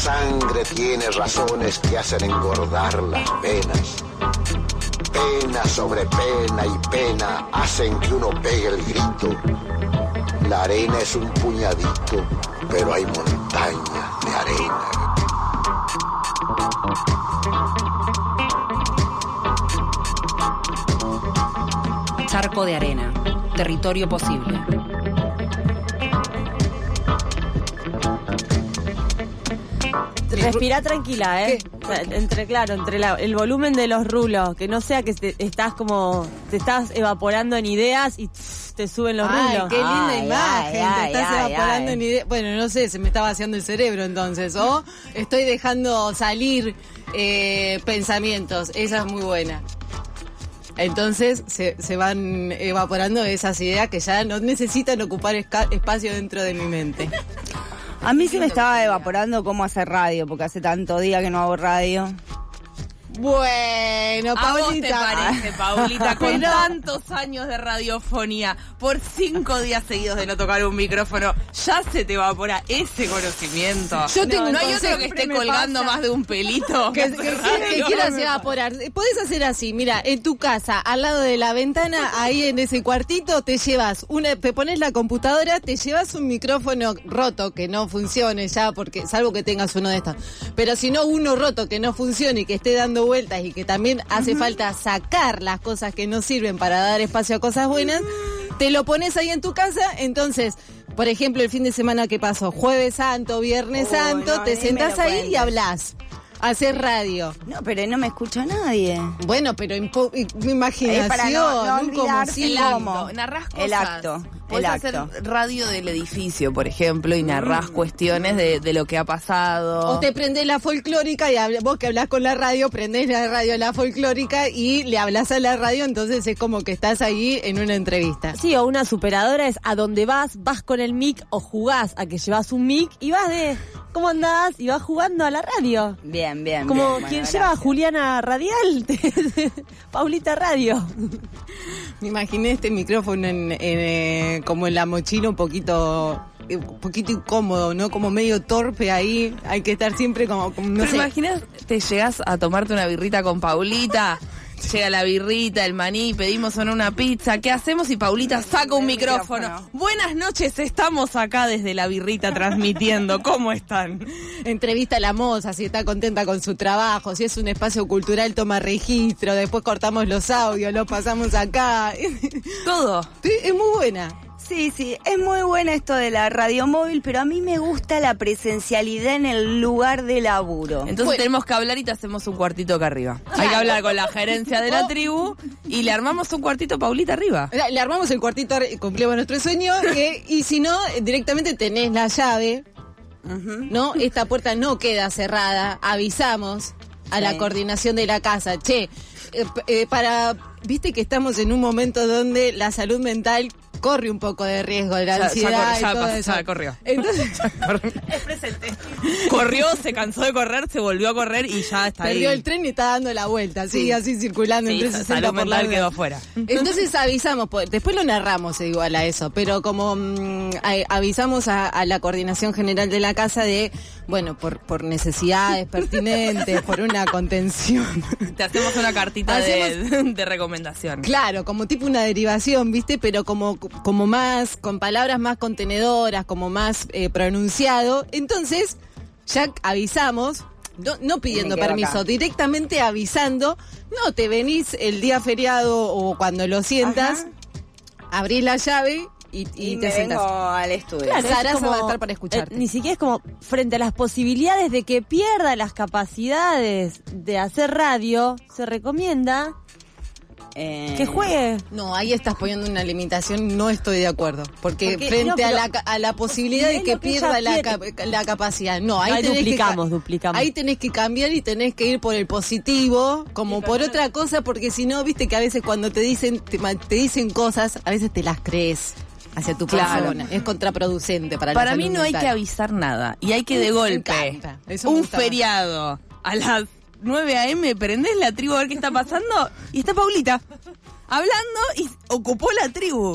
sangre tiene razones que hacen engordar las penas. Pena sobre pena y pena hacen que uno pegue el grito. La arena es un puñadito, pero hay montañas de arena. Charco de arena, territorio posible. Respirá tranquila, o sea, entre el volumen de los rulos, que no sea que te estás evaporando en ideas y te suben los rulos. Qué linda imagen, te estás evaporando en ideas. Bueno, no sé, se me está vaciando el cerebro entonces, o estoy dejando salir pensamientos, esa es muy buena. Entonces se van evaporando esas ideas que ya no necesitan ocupar espacio dentro de mi mente. A mí se me estaba evaporando cómo hacer radio, porque hace tanto día que no hago radio. Bueno, Paulita. ¿A vos te parece, Paulita, con tantos años de radiofonía, por 5 días seguidos de no tocar un micrófono, ya se te evapora ese conocimiento? Yo tengo ¿No hay otro que esté colgando más de un pelito? Que quieras evaporar. Podés hacer así, mira, en tu casa, al lado de la ventana, ahí en ese cuartito, te pones la computadora, te llevas un micrófono roto que no funcione ya, porque salvo que tengas uno de estos. Pero si no, uno roto que no funcione y que esté dando vueltas y que también hace falta sacar las cosas que no sirven para dar espacio a cosas buenas, te lo pones ahí en tu casa. Entonces, por ejemplo, el fin de semana que pasó, Jueves Santo, Viernes Santo, te sentás ahí y hablás. Hacer radio. No, pero no me escucha nadie. Bueno, pero mi imaginación. Para no olvidarse narrás cosas. El acto. Podés hacer radio del edificio, por ejemplo, y narrás cuestiones de lo que ha pasado. O te prendés la folclórica y vos que hablás con la radio, prendés la radio a la folclórica y le hablás a la radio, entonces es como que estás ahí en una entrevista. Sí, o una superadora es a donde vas con el mic o jugás a que llevas un mic y vas de ¿cómo andás? Y vas jugando a la radio. Bien. Como bien, quien bueno, lleva a Juliana Radial, Paulita Radio. Me imaginé este micrófono como en la mochila un poquito incómodo, ¿no? Como medio torpe ahí. Hay que estar siempre como no Pero sé. imaginas, te llegás a tomarte una birrita con Paulita, llega la birrita, el maní, pedimos una pizza. ¿Qué hacemos? Y Paulita saca un micrófono. Buenas noches, estamos acá desde la birrita transmitiendo. ¿Cómo están? Entrevista a la moza, si está contenta con su trabajo, si es un espacio cultural, toma registro, después cortamos los audios, los pasamos acá. Todo. Sí, es muy buena. Sí, es muy buena esto de la radio móvil, pero a mí me gusta la presencialidad en el lugar de laburo. Entonces tenemos que hablar y te hacemos un cuartito acá arriba. Hay que hablar con la gerencia de la tribu y le armamos un cuartito a Paulita arriba. Le armamos el cuartito, cumplimos nuestro sueño, y si no, directamente tenés la llave, ¿no? Esta puerta no queda cerrada, avisamos a la coordinación de la casa, viste que estamos en un momento donde la salud mental corre un poco de riesgo, de la ansiedad y todo eso. Ya corrió. Entonces, es presente. Corrió, se cansó de correr, se volvió a correr y ya está perdió ahí. el tren y está dando la vuelta, sigue así circulando en 360 salud por la mental vida. quedó afuera. Entonces avisamos, después lo narramos igual a eso, pero como avisamos a la coordinación general de la casa de, bueno, por necesidades pertinentes, por una contención. Te hacemos una cartita de recomendación. Claro, como tipo una derivación, ¿viste? Pero como más, con palabras más contenedoras, como más pronunciado. Entonces, ya avisamos, no pidiendo permiso, acá. directamente avisando. No, te venís el día feriado o cuando lo sientas, abrís la llave y te me sentás. vengo al estudio. Claro, Sarasa va a estar para escucharte. Ni siquiera es como frente a las posibilidades de que pierda las capacidades de hacer radio, se recomienda que juegue. No, ahí estás poniendo una limitación, no estoy de acuerdo. Porque frente no, pero a la posibilidad de es que lo que pierda ella la capacidad. No, ahí Ahí tenés duplicamos. Ahí tenés que cambiar y tenés que ir por el positivo, como por otra cosa, porque si no, viste que a veces cuando te dicen cosas, a veces te las crees hacia tu persona. Es contraproducente para la Para salud mí no hay mental. que avisar nada. Y hay que de Me golpe, encanta. Eso me un gusta. feriado, a las 9 a.m., prendés la tribu a ver qué está pasando y está Paulita hablando y ocupó la tribu.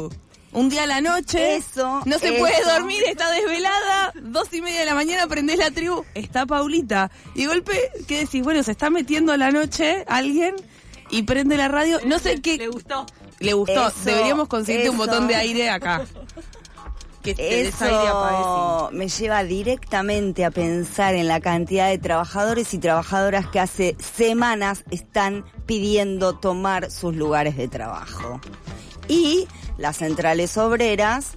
Un día a la noche, Eso, no se eso. puede dormir, está desvelada, 2:30 de la mañana prendés la tribu, está Paulita. Y de golpe, ¿qué decís? Bueno, se está metiendo a la noche alguien y prende la radio. No sé qué. Le gustó. Le gustó. Eso, Deberíamos conseguirte un eso. botón de aire acá. Que te des aire, apague, Eso me lleva directamente a pensar en la cantidad de trabajadores y trabajadoras que hace semanas están pidiendo tomar sus lugares de trabajo. Y las centrales obreras,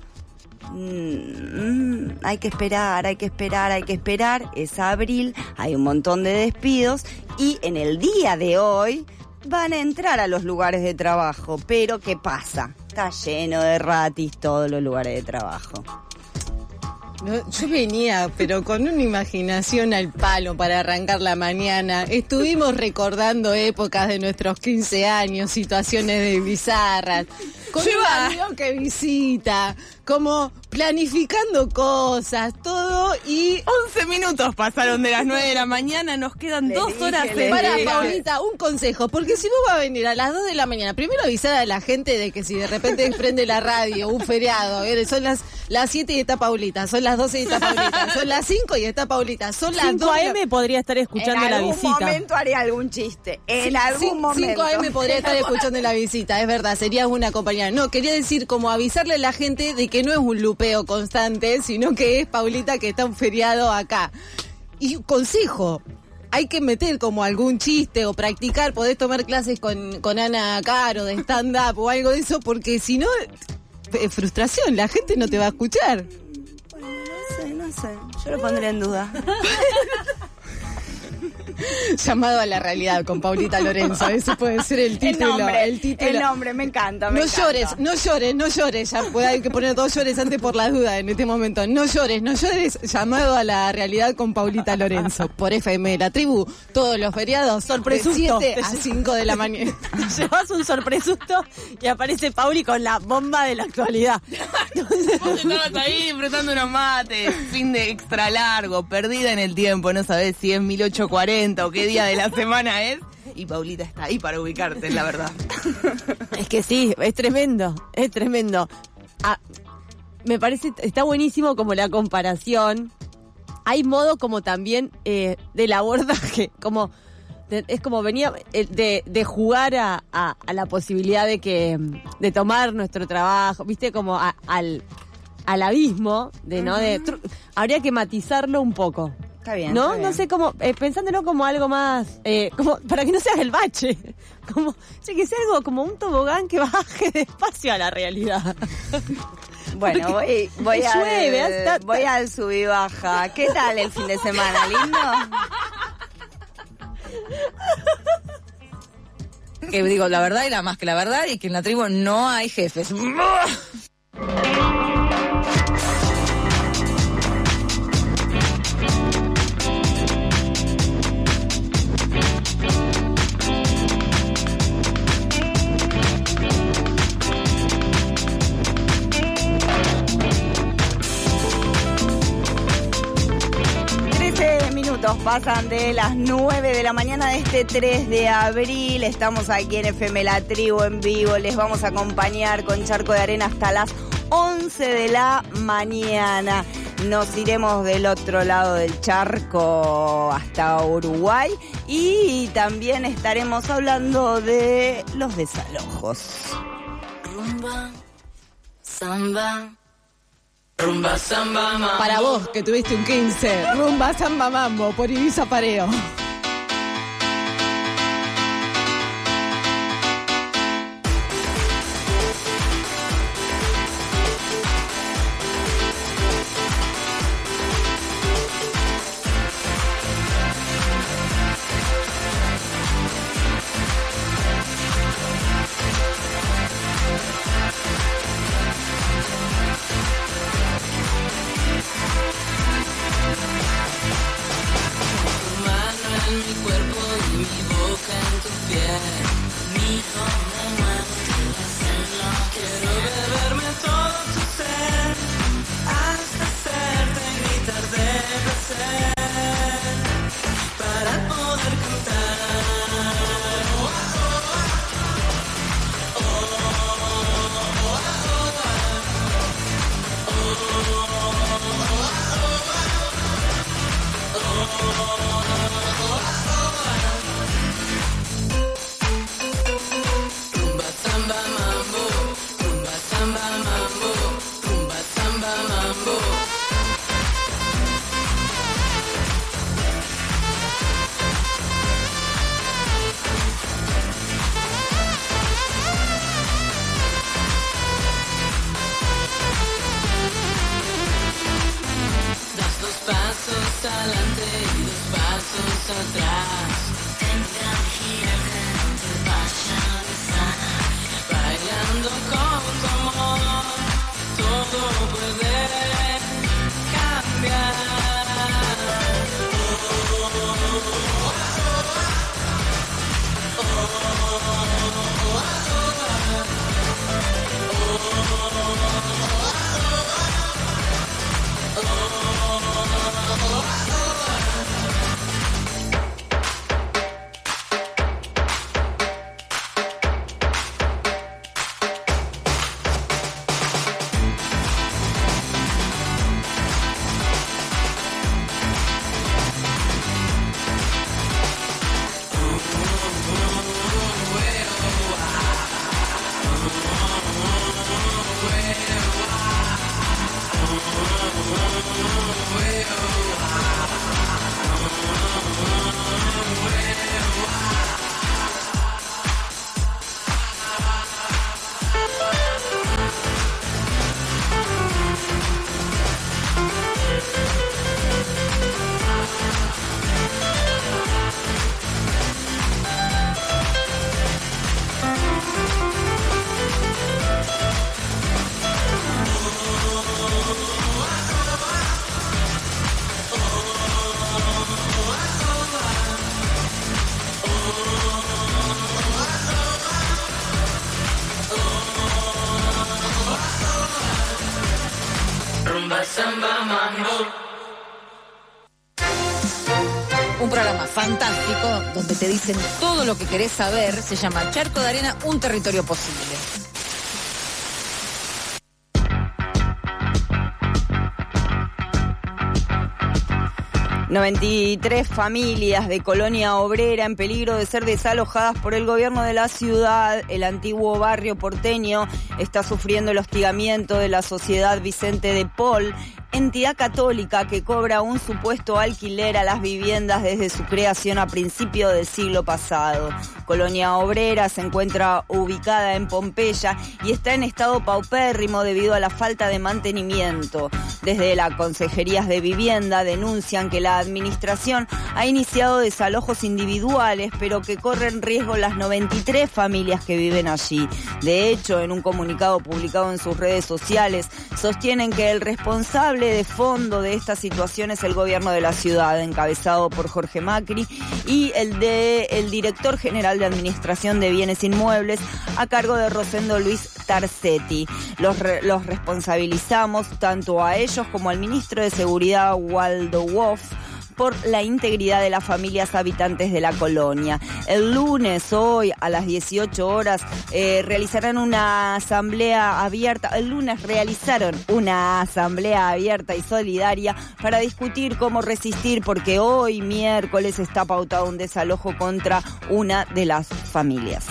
hay que esperar, es abril, hay un montón de despidos y en el día de hoy van a entrar a los lugares de trabajo. Pero ¿qué pasa? Está lleno de ratis todos los lugares de trabajo. No, yo venía, pero con una imaginación al palo para arrancar la mañana. Estuvimos recordando épocas de nuestros 15 años, situaciones de bizarras. Con un amigo que visita, como planificando cosas, todo y... 11 minutos pasaron de las 9 de la mañana, nos quedan 2 horas. Para, Paulita, un consejo, porque si vos vas a venir a las 2 de la mañana, primero avisar a la gente de que si de repente prende la radio, un feriado, son las 7 y está Paulita, son las 12 y está Paulita, son las 5 y está Paulita, son las 5 2 AM podría estar escuchando la visita. En algún momento haré algún chiste. En algún momento. 5 AM podría estar escuchando la visita, es verdad, sería una compañía. No, quería decir como avisarle a la gente de que no es un lupeo constante, sino que es Paulita que está un feriado acá. Y consejo, hay que meter como algún chiste o practicar, podés tomar clases con Ana Caro de stand-up o algo de eso, porque si no, frustración, la gente no te va a escuchar. No sé, yo lo pondré en duda. Llamado a la realidad con Paulita Lorenzo, ese puede ser el título. El nombre, me encanta. No llores, ya hay que poner 2 llores antes por la duda en este momento. No llores, llamado a la realidad con Paulita Lorenzo, por FM La Tribu, todos los feriados, Sorpresusto. de 7 a 5 de la mañana. Llevas un sorpresusto y aparece Pauli con la bomba de la actualidad. Vos estabas ahí disfrutando unos mates, fin de extra largo, perdida en el tiempo, no sabés si es 1840 o qué día de la semana es. Y Paulita está ahí para ubicarte, la verdad. Es que sí, es tremendo. Me parece, está buenísimo como la comparación. Hay modo como también del abordaje, como es como venía de jugar a la posibilidad de tomar nuestro trabajo, viste, como al abismo habría que matizarlo un poco. Está bien. ¿No? Está bien. No sé cómo, pensándolo como algo más, como para que no sea el bache, como, que sea algo como un tobogán que baje despacio a la realidad. Bueno, voy al sub y baja. ¿Qué tal el fin de semana, lindo? Que digo la verdad y la más que la verdad, y que en la tribu no hay jefes. Pasan de las 9 de la mañana de este 3 de abril. Estamos aquí en FM La Tribu en vivo. Les vamos a acompañar con Charco de Arena hasta las 11 de la mañana. Nos iremos del otro lado del charco hasta Uruguay y también estaremos hablando de los desalojos. Rumba, samba. Rumba, samba, mambo. Para vos, que tuviste un 15, rumba, samba, mambo, por Ibiza Pareo. Un programa fantástico donde te dicen todo lo que querés saber. Se llama Charco de Arena, un territorio posible. ...93 familias de Colonia Obrera en peligro de ser desalojadas por el gobierno de la ciudad. El antiguo barrio porteño está sufriendo el hostigamiento de la Sociedad Vicente de Paul, entidad católica que cobra un supuesto alquiler a las viviendas desde su creación a principios del siglo pasado. Colonia Obrera se encuentra ubicada en Pompeya y está en estado paupérrimo debido a la falta de mantenimiento. Desde las consejerías de vivienda denuncian que la administración ha iniciado desalojos individuales, pero que corren riesgo las 93 familias que viven allí. De hecho, en un comunicado publicado en sus redes sociales, sostienen que el responsable de fondo de esta situación es el gobierno de la ciudad, encabezado por Jorge Macri, y el director general de Administración de Bienes Inmuebles, a cargo de Rosendo Luis Tarcetti. Los responsabilizamos tanto a ellos como al ministro de Seguridad, Waldo Wolf, por la integridad de las familias habitantes de la colonia. El lunes, hoy, a las 18 horas, realizarán una asamblea abierta. El lunes realizaron una asamblea abierta y solidaria para discutir cómo resistir, porque hoy, miércoles, está pautado un desalojo contra una de las familias.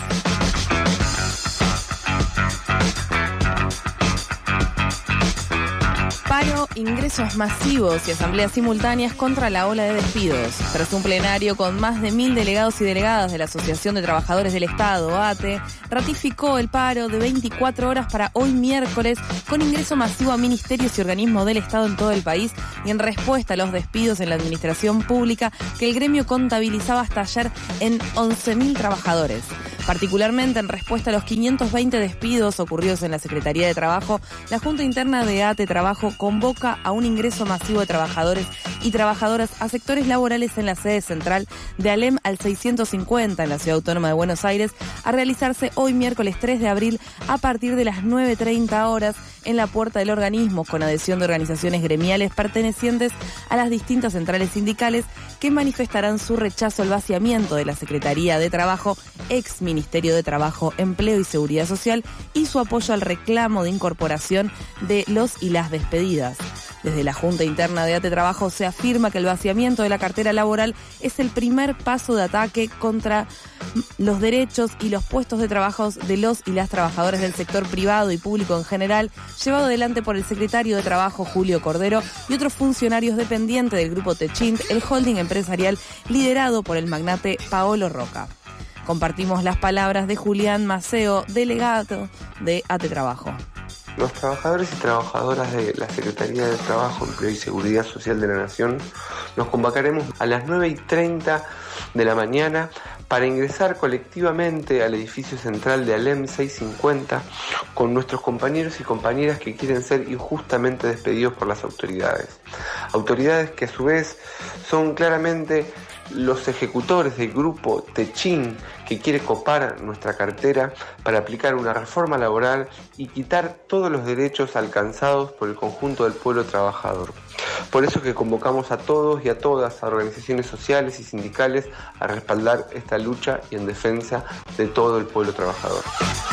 Paro, ingresos masivos y asambleas simultáneas contra la ola de despidos. Tras un plenario con más de 1.000 delegados y delegadas de la Asociación de Trabajadores del Estado, ATE, ratificó el paro de 24 horas para hoy miércoles, con ingreso masivo a ministerios y organismos del Estado en todo el país, y en respuesta a los despidos en la administración pública que el gremio contabilizaba hasta ayer en 11.000 trabajadores. Particularmente en respuesta a los 520 despidos ocurridos en la Secretaría de Trabajo, la Junta Interna de ATE Trabajo convoca a un ingreso masivo de trabajadores y trabajadoras a sectores laborales en la sede central de ALEM al 650 en la Ciudad Autónoma de Buenos Aires, a realizarse hoy miércoles 3 de abril a partir de las 9:30 horas en la puerta del organismo, con adhesión de organizaciones gremiales pertenecientes a las distintas centrales sindicales que manifestarán su rechazo al vaciamiento de la Secretaría de Trabajo, ex Ministerio de Trabajo, Empleo y Seguridad Social, y su apoyo al reclamo de incorporación de los y las despedidas. Desde la Junta Interna de ATE Trabajo se afirma que el vaciamiento de la cartera laboral es el primer paso de ataque contra los derechos y los puestos de trabajo de los y las trabajadoras del sector privado y público en general, llevado adelante por el secretario de Trabajo, Julio Cordero, y otros funcionarios dependientes del grupo Techint, el holding empresarial liderado por el magnate Paolo Roca. Compartimos las palabras de Julián Maceo, delegado de ATE Trabajo. Los trabajadores y trabajadoras de la Secretaría de Trabajo, Empleo y Seguridad Social de la Nación nos convocaremos a las 9:30 de la mañana para ingresar colectivamente al edificio central de ALEM 650 con nuestros compañeros y compañeras que quieren ser injustamente despedidos por las autoridades. Autoridades que a su vez son claramente los ejecutores del grupo Techint, que quiere copar nuestra cartera para aplicar una reforma laboral y quitar todos los derechos alcanzados por el conjunto del pueblo trabajador. Por eso que convocamos a todos y a todas, a organizaciones sociales y sindicales, a respaldar esta lucha y en defensa de todo el pueblo trabajador.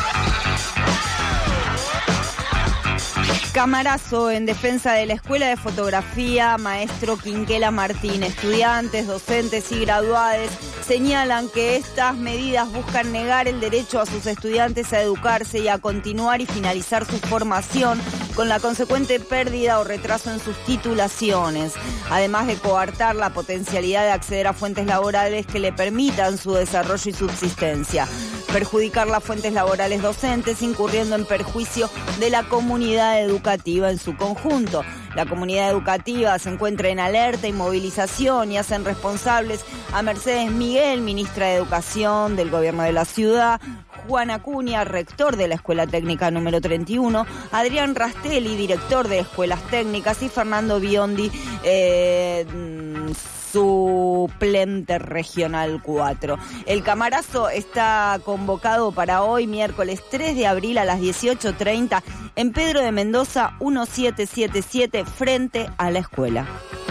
Camarazo en defensa de la Escuela de Fotografía Maestro Quinquela Martín. Estudiantes, docentes y graduados señalan que estas medidas buscan negar el derecho a sus estudiantes a educarse y a continuar y finalizar su formación, con la consecuente pérdida o retraso en sus titulaciones, además de coartar la potencialidad de acceder a fuentes laborales que le permitan su desarrollo y subsistencia, perjudicar las fuentes laborales docentes, incurriendo en perjuicio de la comunidad educativa en su conjunto. La comunidad educativa se encuentra en alerta y movilización y hacen responsables a Mercedes Miguel, ministra de Educación del Gobierno de la Ciudad, Juan Acuña, rector de la Escuela Técnica número 31, Adrián Rastelli, director de Escuelas Técnicas, y Fernando Biondi, suplente regional 4. El Camarazo está convocado para hoy, miércoles 3 de abril a las 18:30 en Pedro de Mendoza 1777 frente a la escuela.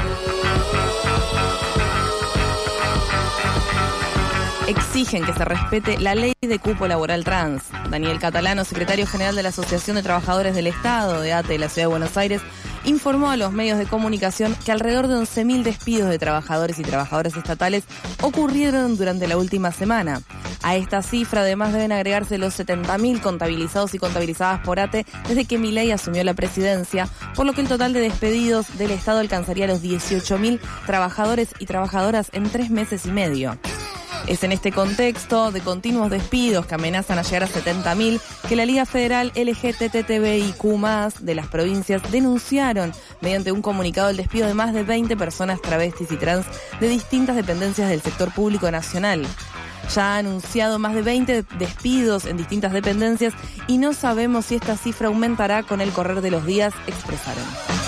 Exigen que se respete la ley de cupo laboral trans. Daniel Catalano, secretario general de la Asociación de Trabajadores del Estado de ATE de la Ciudad de Buenos Aires, informó a los medios de comunicación que alrededor de 11.000 despidos de trabajadores y trabajadoras estatales ocurrieron durante la última semana. A esta cifra además deben agregarse los 70.000 contabilizados y contabilizadas por ATE desde que Milei asumió la presidencia, por lo que el total de despedidos del Estado alcanzaría los 18.000 trabajadores y trabajadoras en 3 meses y medio. Es en este contexto de continuos despidos que amenazan a llegar a 70.000 que la Liga Federal LGTBIQ+ de las provincias denunciaron mediante un comunicado el despido de más de 20 personas travestis y trans de distintas dependencias del sector público nacional. Ya ha anunciado más de 20 despidos en distintas dependencias y no sabemos si esta cifra aumentará con el correr de los días, expresaron.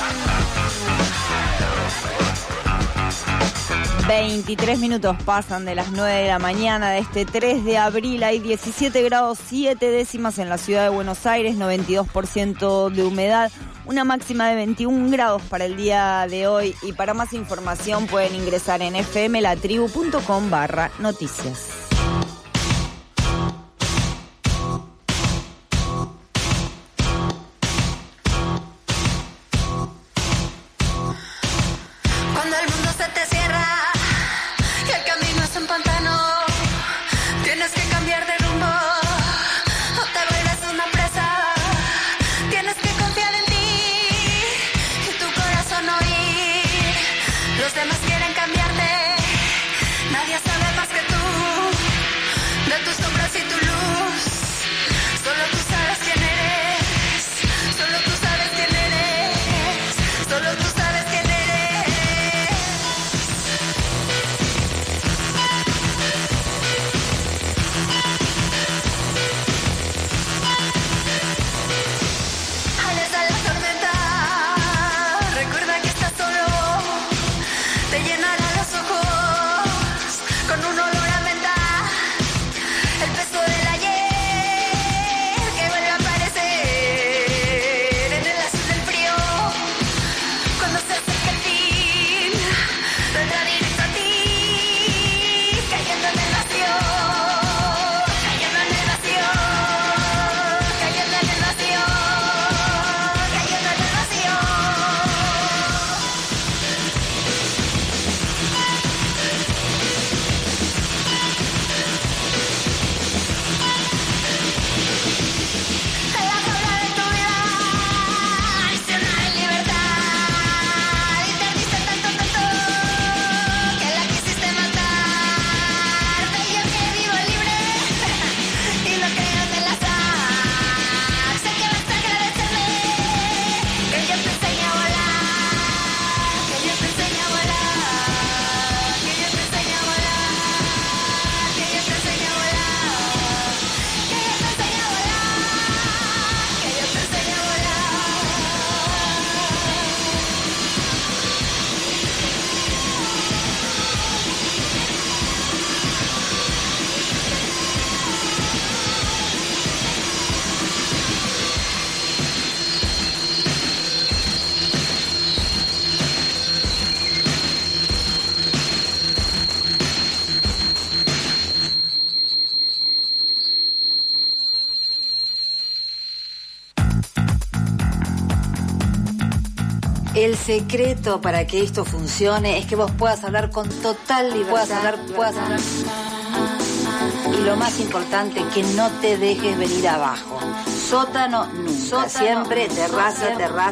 23 minutos pasan de las 9 de la mañana de este 3 de abril. Hay 17 grados 7 décimas en la ciudad de Buenos Aires, 92% de humedad, una máxima de 21 grados para el día de hoy. Y para más información pueden ingresar en fmlatribu.com/noticias. El secreto para que esto funcione es que vos puedas hablar con total libertad. Puedas hablar. Y lo más importante, que no te dejes venir abajo. Sótano nunca. Siempre terraza.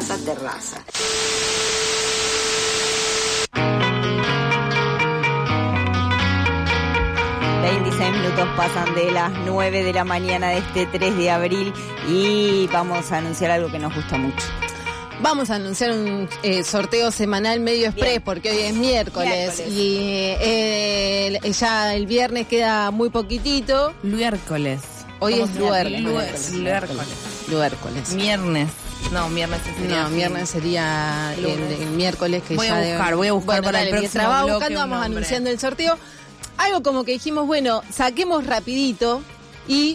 26 minutos pasan de las 9 de la mañana de este 3 de abril y vamos a anunciar algo que nos gusta mucho. Vamos a anunciar un sorteo semanal medio express porque hoy es miércoles. Y ya el viernes queda muy poquitito. Luércoles. Hoy es luércoles. Viernes. No, viernes sería. No, viernes sería el miércoles que voy ya... voy a buscar para el próximo mientras va bloque buscando, un vamos nombre. anunciando el sorteo. Algo como que dijimos, bueno, saquemos rapidito y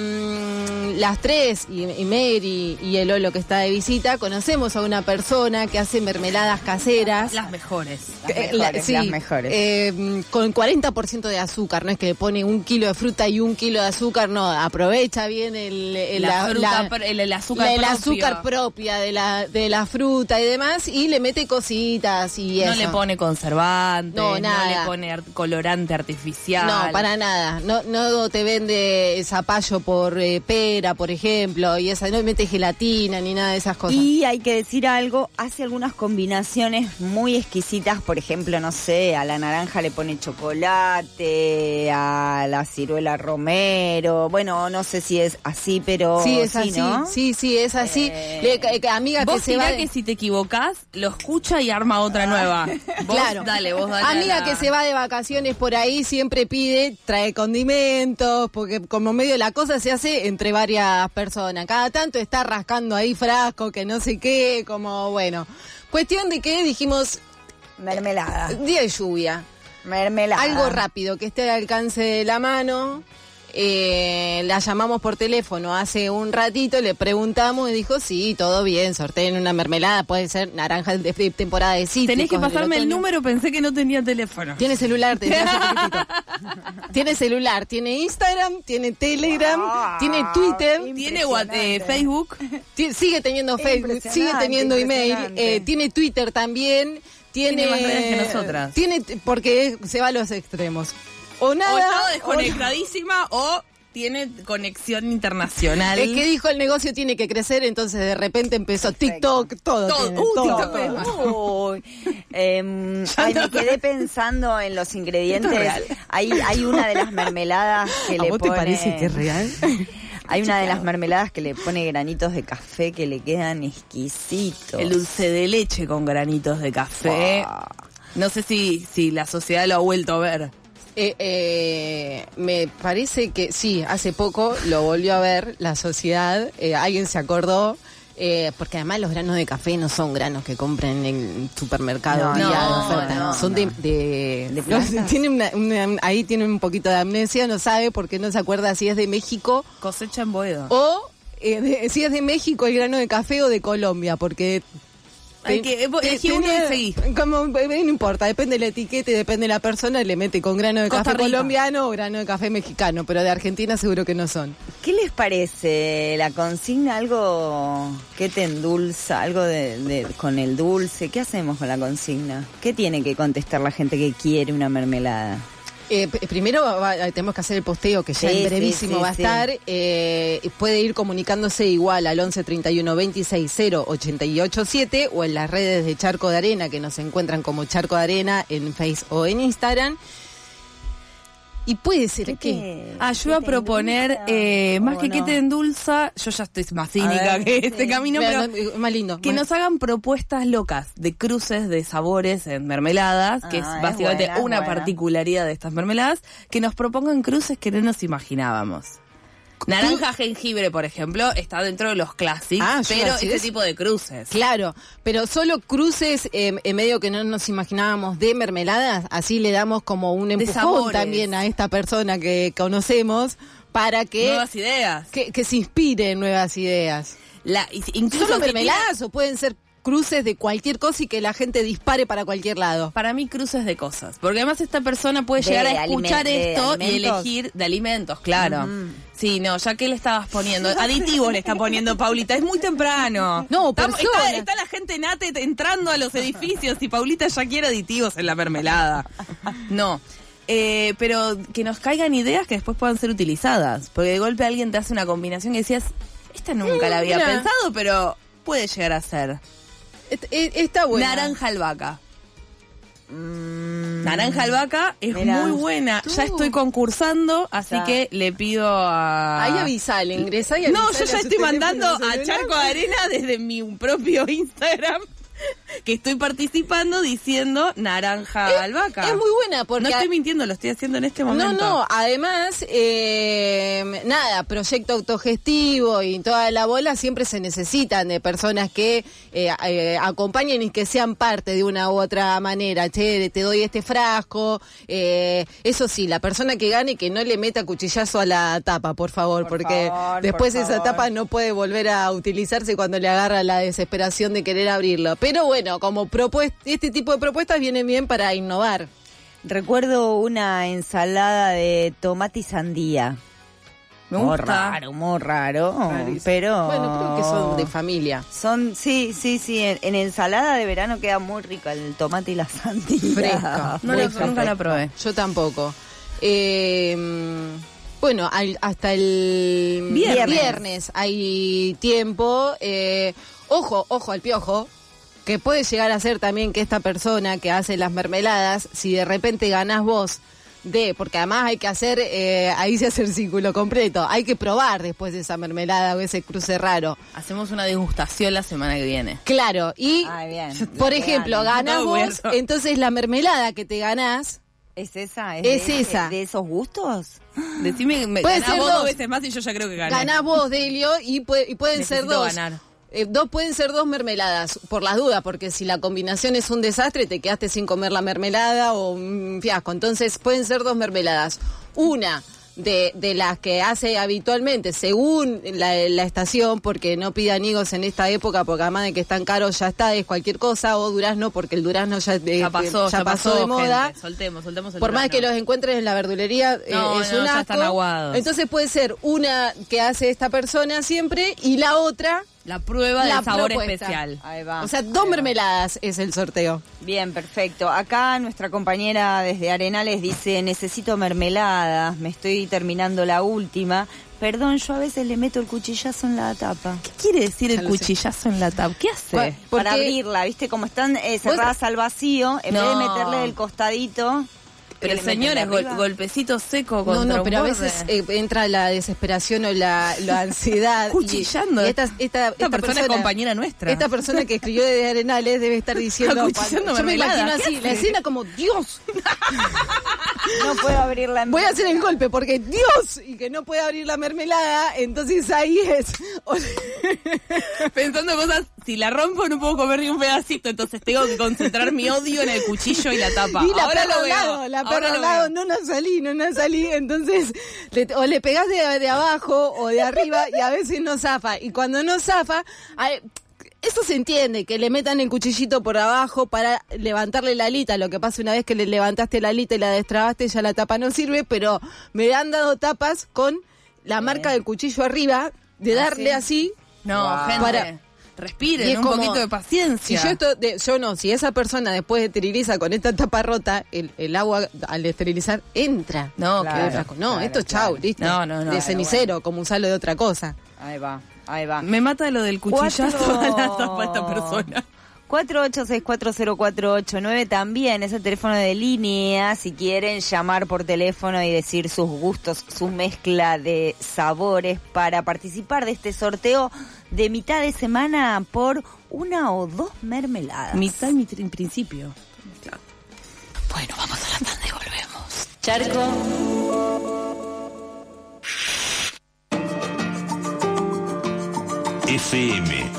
las tres, y Mary y el Olo que está de visita, conocemos a una persona que hace mermeladas caseras. Las mejores. Las mejores. Con 40% de azúcar, no es que le pone 1 kilo de fruta y 1 kilo de azúcar, no, aprovecha bien el azúcar propia de la fruta y demás, y le mete cositas y eso. No le pone conservante, no le pone colorante artificial. No, para nada. No te vende zapallo por pera, por ejemplo, y esa no mete gelatina ni nada de esas cosas. Y hay que decir algo, hace algunas combinaciones muy exquisitas, por ejemplo, no sé, a la naranja le pone chocolate, a la ciruela romero, bueno, no sé si es así, pero sí, es así, ¿no? Sí, es así. Amiga vos que se va que si te equivocás, lo escucha y arma otra nueva. Vos, claro. Vos dale. Amiga que se va de vacaciones por ahí siempre pide, trae condimentos, porque como medio la cosa se hace entre varias personas. Cada tanto está rascando ahí frasco, que no sé qué, como bueno. Cuestión de que dijimos... Mermelada. Día de lluvia. Mermelada. Algo rápido, que esté al alcance de la mano. La llamamos por teléfono hace un ratito, le preguntamos y dijo, sí, todo bien, sorteen una mermelada, puede ser naranja de temporada de cítricos. Tenés que pasarme el número, pensé que no tenía teléfono. Tiene celular, tiene celular, tiene Instagram, tiene Telegram, tiene Twitter, tiene Facebook, sigue teniendo Facebook, sigue teniendo email, tiene Twitter también, tiene más redes que nosotras. Tiene, porque se va a los extremos. O nada. O está desconectadísima o tiene conexión internacional. Es que dijo el negocio tiene que crecer, entonces de repente empezó TikTok, todo. Me quedé pensando en los ingredientes. Hay una de las mermeladas que le pone... ¿A vos te parece que es real? Hay una de las mermeladas que le pone granitos de café que le quedan exquisitos. El dulce de leche con granitos de café. Wow. No sé si la sociedad lo ha vuelto a ver. Me parece que sí, hace poco lo volvió a ver la sociedad, alguien se acordó, porque además los granos de café no son granos que compren en el supermercado son de plata. Ahí tiene un poquito de amnesia, no sabe porque no se acuerda si es de México. Cosecha en Boedo. O si es de México el grano de café o de Colombia, porque... Hay que elegir uno y seguir. No importa, depende de la etiqueta y depende de la persona, le mete con grano de café colombiano o grano de café mexicano, pero de Argentina seguro que no son. ¿Qué les parece la consigna? ¿Algo que te endulza? ¿Algo con el dulce? ¿Qué hacemos con la consigna? ¿Qué tiene que contestar la gente que quiere una mermelada? Primero tenemos que hacer el posteo que ya en brevísimo va a estar. Puede ir comunicándose igual al 11 31 26 0 88 7 o en las redes de Charco de Arena, que nos encuentran como Charco de Arena en Facebook o en Instagram. Y puede ser que... yo iba a proponer, más que qué te endulza, yo ya estoy más cínica que este camino, pero más lindo. Que nos hagan propuestas locas de cruces de sabores en mermeladas, que es básicamente una particularidad de estas mermeladas, que nos propongan cruces que no nos imaginábamos. Naranja jengibre, por ejemplo, está dentro de los clásicos, pero este tipo de cruces. Claro, pero solo cruces en medio que no nos imaginábamos de mermeladas, así le damos como un empujón también a esta persona que conocemos para que... Nuevas ideas. Que se inspire en nuevas ideas. Incluso ¿Solo mermeladas o pueden ser cruces de cualquier cosa y que la gente dispare para cualquier lado? Para mí cruces de cosas, porque además esta persona puede llegar a escuchar esto y elegir de alimentos, claro. Sí, no, ya que le estabas poniendo, aditivos le está poniendo Paulita, es muy temprano. No, está la gente nate entrando a los edificios y Paulita ya quiere aditivos en la mermelada. No, pero que nos caigan ideas que después puedan ser utilizadas, porque de golpe alguien te hace una combinación que decías, esta nunca la había pensado, pero puede llegar a ser. Está buena. Naranja albahaca. Naranja albahaca es muy buena. Ya estoy concursando, así que le pido a... Ahí avisale, ingresá y No, yo ya estoy mandando a Charco de Arena desde mi propio Instagram que estoy participando diciendo naranja albahaca. Es muy buena porque... No estoy mintiendo, lo estoy haciendo en este momento. No, además, proyecto autogestivo y toda la bola siempre se necesitan de personas que acompañen y que sean parte de una u otra manera. Che, te doy este frasco. Eso sí, la persona que gane que no le meta cuchillazo a la tapa, por favor, porque después esa tapa no puede volver a utilizarse cuando le agarra la desesperación de querer abrirlo. Pero bueno, como este tipo de propuestas vienen bien para innovar. Recuerdo una ensalada de tomate y sandía. Muy raro. Rarísimo. Pero bueno, creo que son de familia. Sí. En ensalada de verano queda muy rica el tomate y la sandía. Fresca. Nunca la probé. Yo tampoco. Bueno, hasta el viernes hay tiempo. Ojo al piojo, que puede llegar a ser también que esta persona que hace las mermeladas, si de repente ganás vos porque además hay que hacer, ahí se hace el círculo completo, hay que probar después de esa mermelada o ese cruce raro. Hacemos una degustación la semana que viene. Claro, y por ejemplo, ganás vos, entonces la mermelada que te ganás, ¿es esa? ¿Es esa? ¿De esos gustos? Decime, ganás vos 2 veces más y yo ya creo que gané. Ganás vos, Delio, y pueden ser 2. Pueden ser 2 mermeladas, por las dudas, porque si la combinación es un desastre, te quedaste sin comer la mermelada o un fiasco. Entonces pueden ser 2 mermeladas. Una de las que hace habitualmente, según la estación, porque no pidan higos en esta época, porque además de que están caros ya es cualquier cosa, o durazno, porque el durazno ya pasó de moda. Gente. Soltemos el por durazno. más que los encuentres en la verdulería, es un asco. Ya están aguados. Entonces puede ser una que hace esta persona siempre y la otra... La prueba del sabor propuesta. especial. Ahí va. O sea, 2 mermeladas es el sorteo. Bien, perfecto. Acá nuestra compañera desde Arenales dice, necesito mermeladas, me estoy terminando la última. Perdón, yo a veces le meto el cuchillazo en la tapa. ¿Qué quiere decir el cuchillazo en la tapa? ¿Qué hace? Para abrirla, ¿viste? Como están cerradas al vacío, en vez de meterle el costadito... Pero el señor es golpecito seco contra No, un pero borde. a veces entra la desesperación o la ansiedad. Cuchillando. Y esta persona es compañera nuestra. Esta persona que escribió desde Arenales debe estar diciendo... Cuchillando yo me mermelada. imagino así, la escena como, Dios, no puedo abrir la voy a hacer el golpe porque Dios, y que no puede abrir la mermelada, entonces ahí es... Pensando cosas, si la rompo no puedo comer ni un pedacito, entonces tengo que concentrar mi odio en el cuchillo y la tapa. Y la Ahora perra lo al veo. lado, la perra al lado, no salí, entonces o le pegás de abajo o de arriba y a veces no zafa. Y cuando no zafa, eso se entiende, que le metan el cuchillito por abajo para levantarle la alita. Lo que pasa una vez que le levantaste la alita y la destrabaste, ya la tapa no sirve, pero me han dado tapas con la marca del cuchillo arriba, de darle así. No, gente, respiren, un poquito de paciencia. Si esa persona después esteriliza con esta tapa rota, el agua al esterilizar entra. No, esto chau, listo. No. De cenicero, como usarlo de otra cosa. Ahí va. Me mata lo del cuchillazo a la tapa esta persona. 48640489 también es el teléfono de línea si quieren llamar por teléfono y decir sus gustos, su mezcla de sabores para participar de este sorteo de mitad de semana por 1 o 2 mermeladas. Mitad en principio. Claro. Bueno, vamos a la tanda y volvemos. Charco. FM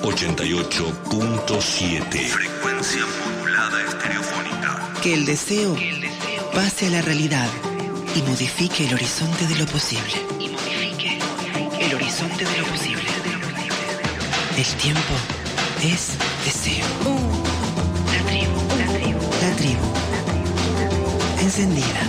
88.7. Frecuencia modulada estereofónica. Que el deseo pase a la realidad y modifique el horizonte de lo posible. El horizonte de lo posible. El tiempo es deseo. La tribu. Encendida.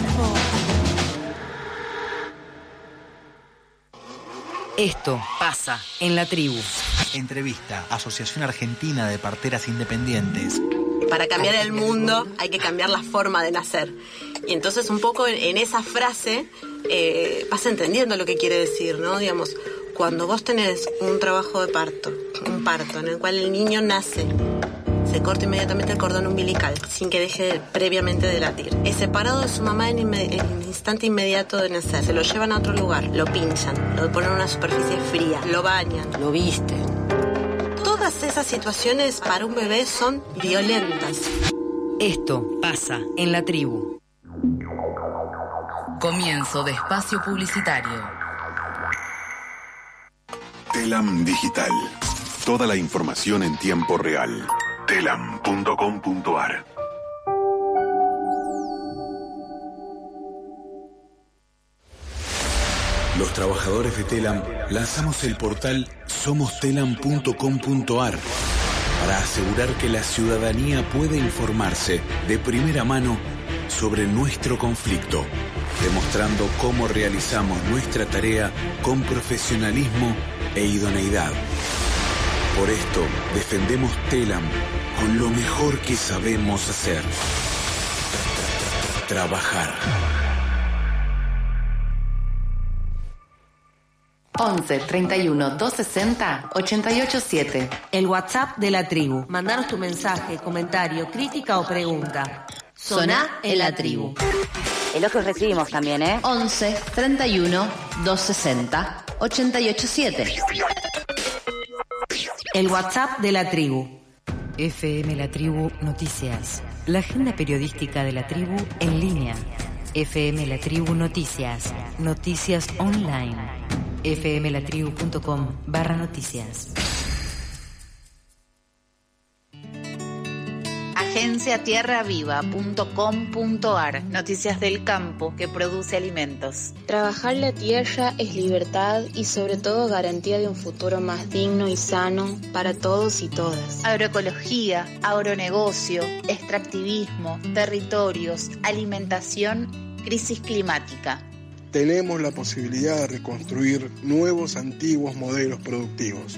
Esto pasa en la tribu. Entrevista, Asociación Argentina de Parteras Independientes. Para cambiar el mundo hay que cambiar la forma de nacer. Y entonces un poco en esa frase vas entendiendo lo que quiere decir, ¿no? Digamos, cuando vos tenés un trabajo de parto, un parto en el cual el niño nace, se corta inmediatamente el cordón umbilical, sin que deje previamente de latir. Es separado de su mamá en el instante inmediato de nacer. Se lo llevan a otro lugar, lo pinchan, lo ponen en una superficie fría, lo bañan, lo visten. Toda todas esas situaciones para un bebé son violentas. Esto pasa en la tribu. Comienzo de espacio publicitario. Telam Digital. Toda la información en tiempo real. telam.com.ar. Los trabajadores de Telam lanzamos el portal somostelam.com.ar para asegurar que la ciudadanía puede informarse de primera mano sobre nuestro conflicto, demostrando cómo realizamos nuestra tarea con profesionalismo e idoneidad. Por esto, defendemos Telam con lo mejor que sabemos hacer: trabajar. 11 31 260 887. El WhatsApp de la tribu. Mandanos tu mensaje, comentario, crítica o pregunta. Soná en la tribu. Elogios recibimos también, 11 31 260 887. El WhatsApp de la tribu. FM La Tribu Noticias. La agenda periodística de la tribu en línea. FM La Tribu Noticias. Noticias online. fmlatribu.com/noticias. agenciatierraviva.com.ar. Noticias del campo que produce alimentos. Trabajar la tierra es libertad y sobre todo garantía de un futuro más digno y sano para todos y todas. Agroecología, agronegocio, extractivismo, territorios, alimentación, crisis climática. Tenemos la posibilidad de reconstruir nuevos, antiguos modelos productivos.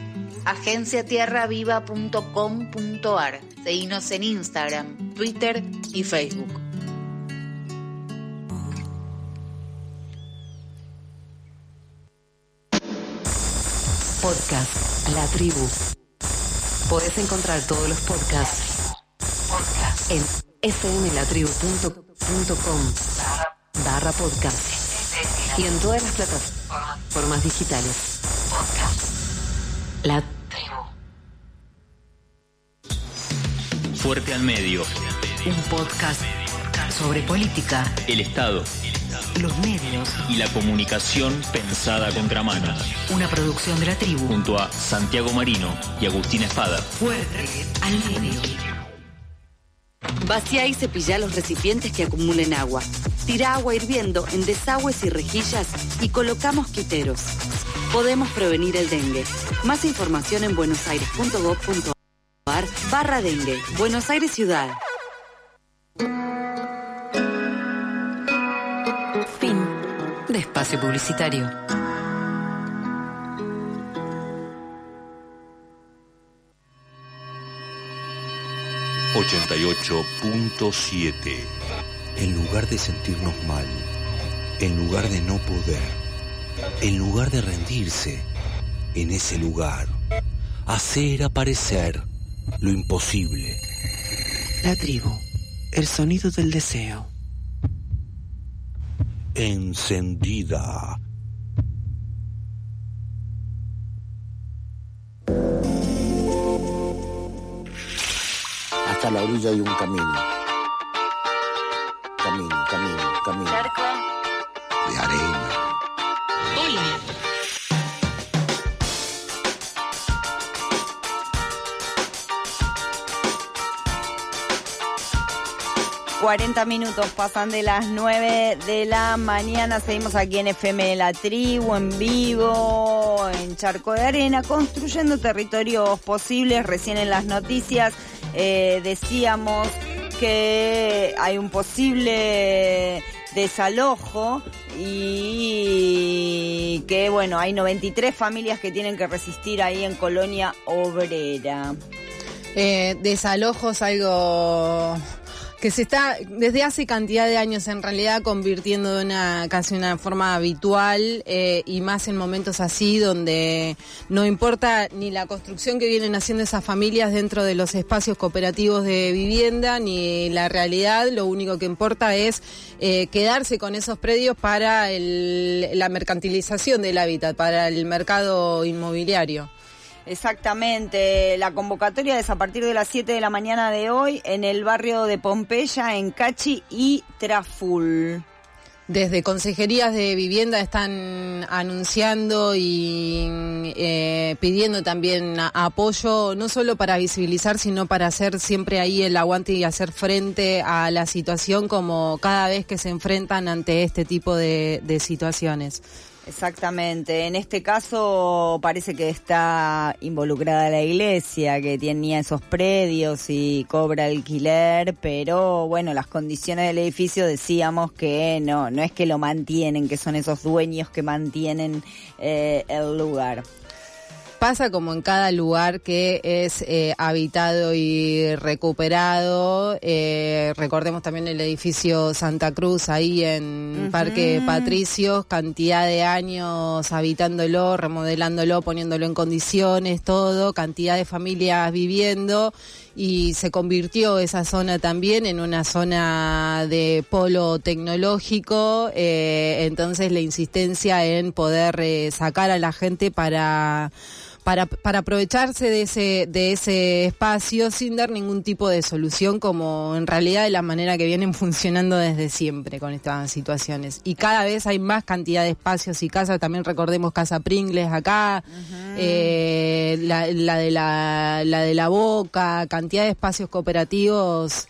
agenciatierraviva.com.ar. Seguinos en Instagram, Twitter y Facebook. Podcast La Tribu. Podés encontrar todos los podcasts en fmlatribu.com/podcast y en todas las plataformas digitales. La Tribu. Fuerte al medio. Un podcast sobre política, El Estado. los medios Y la comunicación pensada a contramano. Una producción de La Tribu. Junto a Santiago Marino y Agustín Espada. Fuerte al medio. Vacía y cepilla los recipientes que acumulen agua. Tira agua hirviendo en desagües y rejillas y coloca mosquiteros. Podemos prevenir el dengue. Más información en buenosaires.gov.ar/dengue. Buenos Aires Ciudad. Fin de espacio publicitario. ...88.7... En lugar de sentirnos mal, en lugar de no poder, en lugar de rendirse, en ese lugar, hacer aparecer lo imposible. La tribu, el sonido del deseo. Encendida. Hasta la orilla hay un camino. Camino. Charco. De arena. Hola. ...40 pasan de las 9 de la mañana... ...seguimos aquí en FM La Tribu, en vivo... ...en Charco de Arena... ...construyendo territorios posibles... ...recién en las noticias... ...decíamos... que hay un posible desalojo y que, bueno, hay 93 familias que tienen que resistir ahí en Colonia Obrera. Desalojos, algo que se está desde hace cantidad de años en realidad convirtiendo en casi una forma habitual y más en momentos así donde no importa ni la construcción que vienen haciendo esas familias dentro de los espacios cooperativos de vivienda ni la realidad, lo único que importa es quedarse con esos predios para la mercantilización del hábitat, para el mercado inmobiliario. Exactamente, la convocatoria es a partir de las 7 de la mañana de hoy en el barrio de Pompeya, en Cachi y Traful. Desde consejerías de vivienda están anunciando y pidiendo también apoyo, no solo para visibilizar, sino para hacer siempre ahí el aguante y hacer frente a la situación como cada vez que se enfrentan ante este tipo de situaciones. Exactamente, en este caso parece que está involucrada la iglesia, que tenía esos predios y cobra alquiler, pero bueno, las condiciones del edificio decíamos que no es que lo mantienen, que son esos dueños que mantienen el lugar. Pasa como en cada lugar que es habitado y recuperado. Recordemos también el edificio Santa Cruz ahí en Parque Patricios, cantidad de años habitándolo, remodelándolo, poniéndolo en condiciones, todo, cantidad de familias viviendo, y se convirtió esa zona también en una zona de polo tecnológico. Entonces la insistencia en poder sacar a la gente para aprovecharse de ese espacio sin dar ningún tipo de solución, como en realidad de la manera que vienen funcionando desde siempre con estas situaciones. Y cada vez hay más cantidad de espacios y casas, también recordemos Casa Pringles acá, la de la Boca, cantidad de espacios cooperativos.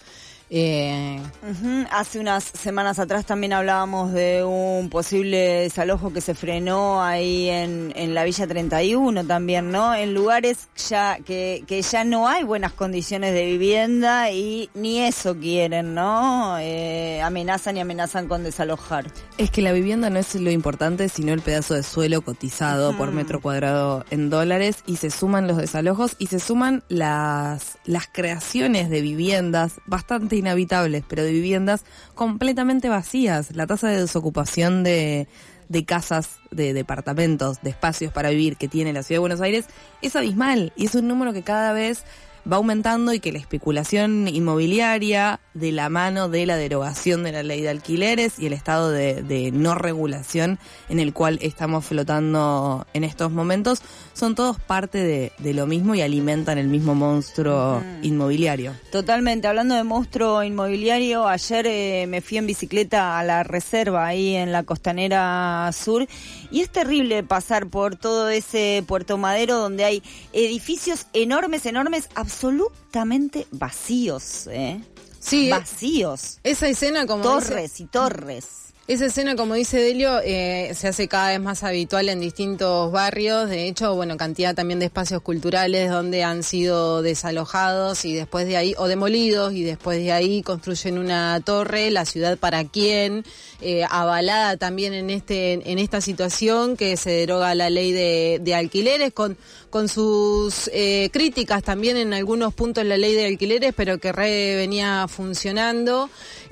Hace unas semanas atrás también hablábamos de un posible desalojo que se frenó ahí en la Villa 31 también, ¿no? En lugares que ya no hay buenas condiciones de vivienda y ni eso quieren, ¿no? Amenazan con desalojar. Es que la vivienda no es lo importante, sino el pedazo de suelo cotizado por metro cuadrado en dólares, y se suman los desalojos y se suman las creaciones de viviendas bastante inhabitables, pero de viviendas completamente vacías. La tasa de desocupación de casas, de departamentos, de espacios para vivir que tiene la Ciudad de Buenos Aires es abismal, y es un número que cada vez va aumentando, y que la especulación inmobiliaria, de la mano de la derogación de la ley de alquileres y el estado de no regulación en el cual estamos flotando en estos momentos, son todos parte de lo mismo y alimentan el mismo monstruo inmobiliario. Totalmente, hablando de monstruo inmobiliario, ayer me fui en bicicleta a la reserva ahí en la Costanera Sur, y es terrible pasar por todo ese Puerto Madero donde hay edificios enormes, absolutamente vacíos, Sí, vacíos. Esa escena como torres y torres. Esa escena, como dice Delio, se hace cada vez más habitual en distintos barrios. De hecho, bueno, cantidad también de espacios culturales donde han sido desalojados y después de ahí, o demolidos, y después de ahí construyen una torre. La ciudad para quién, avalada también en esta situación que se deroga la ley de alquileres, con sus críticas también en algunos puntos la ley de alquileres, pero que venía funcionando,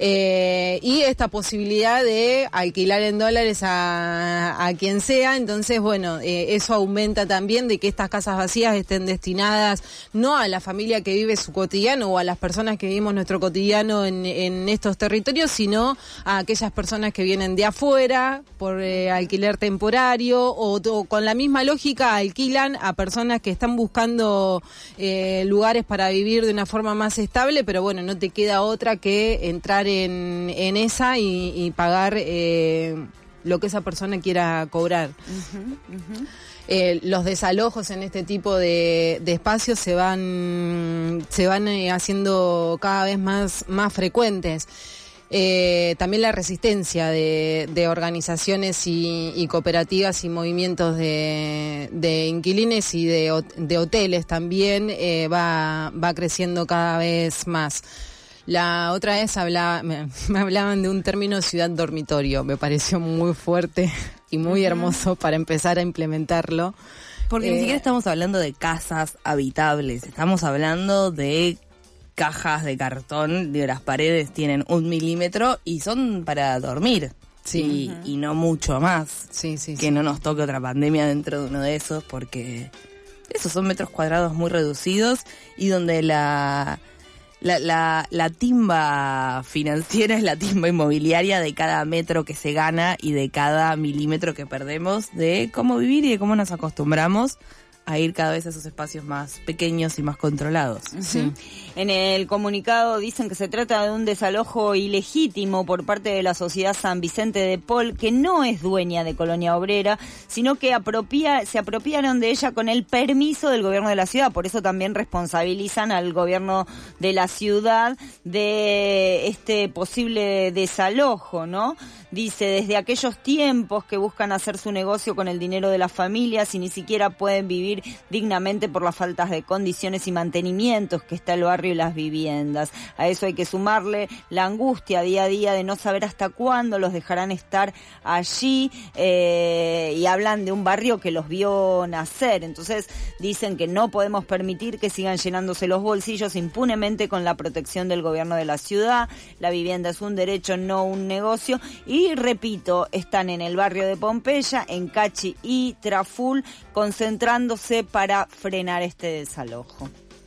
y esta posibilidad de alquilar en dólares a quien sea. Entonces, bueno, eso aumenta también de que estas casas vacías estén destinadas no a la familia que vive su cotidiano o a las personas que vivimos nuestro cotidiano en estos territorios, sino a aquellas personas que vienen de afuera por alquiler temporario, o con la misma lógica alquilan a personas que están buscando lugares para vivir de una forma más estable, pero bueno, no te queda otra que entrar en esa y pagar lo que esa persona quiera cobrar. Los desalojos en este tipo de espacios se van haciendo cada vez más frecuentes. También la resistencia de organizaciones y cooperativas y movimientos de inquilines y de hoteles también va creciendo cada vez más. La otra vez me hablaban de un término ciudad dormitorio, me pareció muy fuerte y muy hermoso para empezar a implementarlo. Porque ni siquiera estamos hablando de casas habitables, estamos hablando de cajas de cartón, de las paredes tienen 1 milímetro y son para dormir. Sí. Y no mucho más. Que no nos toque otra pandemia dentro de uno de esos, porque esos son metros cuadrados muy reducidos y donde la timba financiera es la timba inmobiliaria de cada metro que se gana y de cada milímetro que perdemos, de cómo vivir y de cómo nos acostumbramos a ir cada vez a esos espacios más pequeños y más controlados. Sí. En el comunicado dicen que se trata de un desalojo ilegítimo por parte de la Sociedad San Vicente de Paul, que no es dueña de Colonia Obrera, sino que se apropiaron de ella con el permiso del gobierno de la ciudad. Por eso también responsabilizan al gobierno de la ciudad de este posible desalojo, ¿no? Dice, desde aquellos tiempos que buscan hacer su negocio con el dinero de las familias y ni siquiera pueden vivir dignamente por las faltas de condiciones y mantenimientos que está el barrio y las viviendas. A eso hay que sumarle la angustia día a día de no saber hasta cuándo los dejarán estar allí, y hablan de un barrio que los vio nacer. Entonces dicen que no podemos permitir que sigan llenándose los bolsillos impunemente con la protección del gobierno de la ciudad. La vivienda es un derecho, no un negocio. Y repito, están en el barrio de Pompeya, en Cachi y Traful, concentrándose para frenar este desalojo.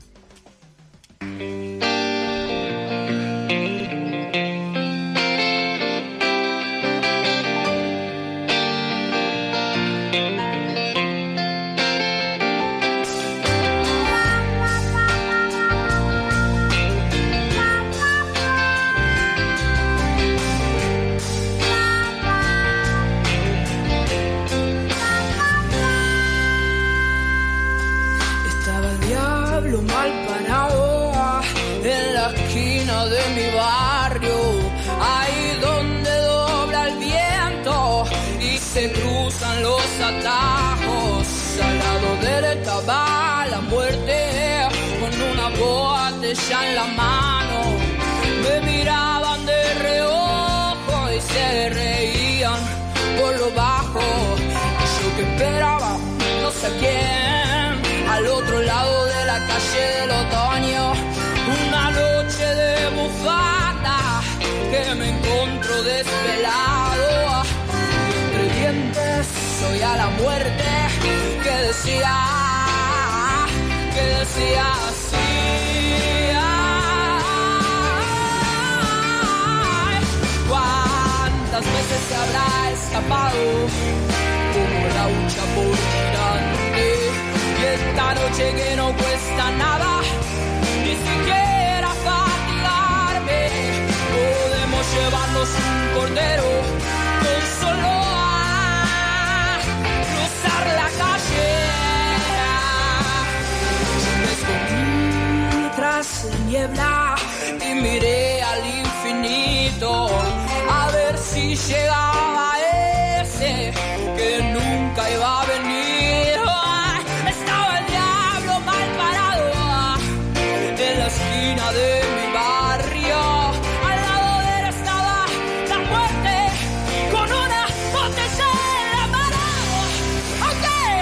Mal parado en la esquina de mi barrio, ahí donde dobla el viento y se cruzan los atajos. Al lado de él estaba la muerte con una botella en la mano. Me miraban de reojo y se reían por lo bajo. Y yo que esperaba no sé quién al otro lado de la calle del otoño, una noche de bufanda que me encontró desvelado. Entre dientes soy a la muerte que decía así. Ay, ¿cuántas veces se habrá escapado como la hucha por girante? Esta noche que no cuesta nada, ni siquiera fatigarme, podemos llevarnos un cordero con solo a cruzar la calle. Me escondí tras la niebla y miré al infinito a ver si llegaba ese que nunca iba a venir. Esquina de mi barrio, al lado de él estaba la muerte con una botella en la mano. Okay.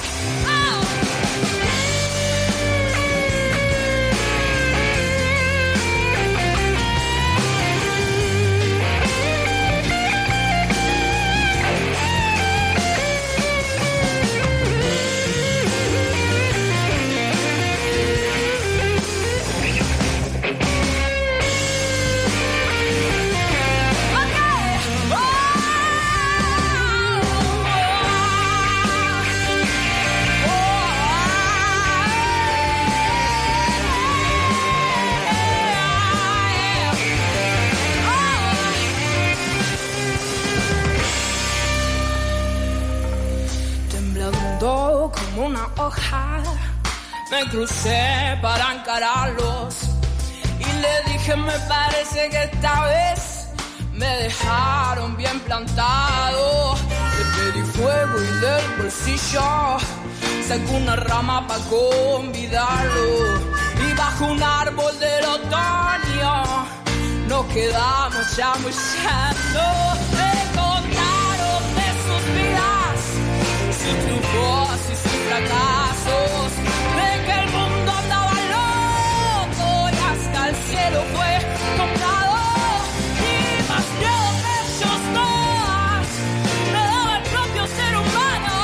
Como una hoja me crucé para encararlos y le dije, me parece que esta vez me dejaron bien plantado. Le pedí fuego y del bolsillo sacó una rama para convidarlo, y bajo un árbol del otoño nos quedamos chamullando. Me contaron de sus vidas, sus triunfos y sus fracasos, de que el mundo andaba loco y hasta el cielo fue comprado. Y más miedo que ellos dos me daba el propio ser humano.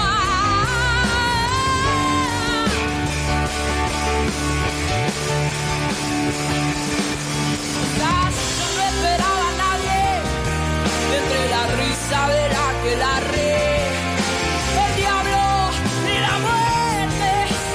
Quizás yo no esperaba a nadie, entre la risa de la que la re. El diablo y la muerte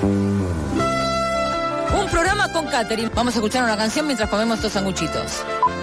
Un programa con catering. Vamos a escuchar una canción mientras comemos estos sanguchitos.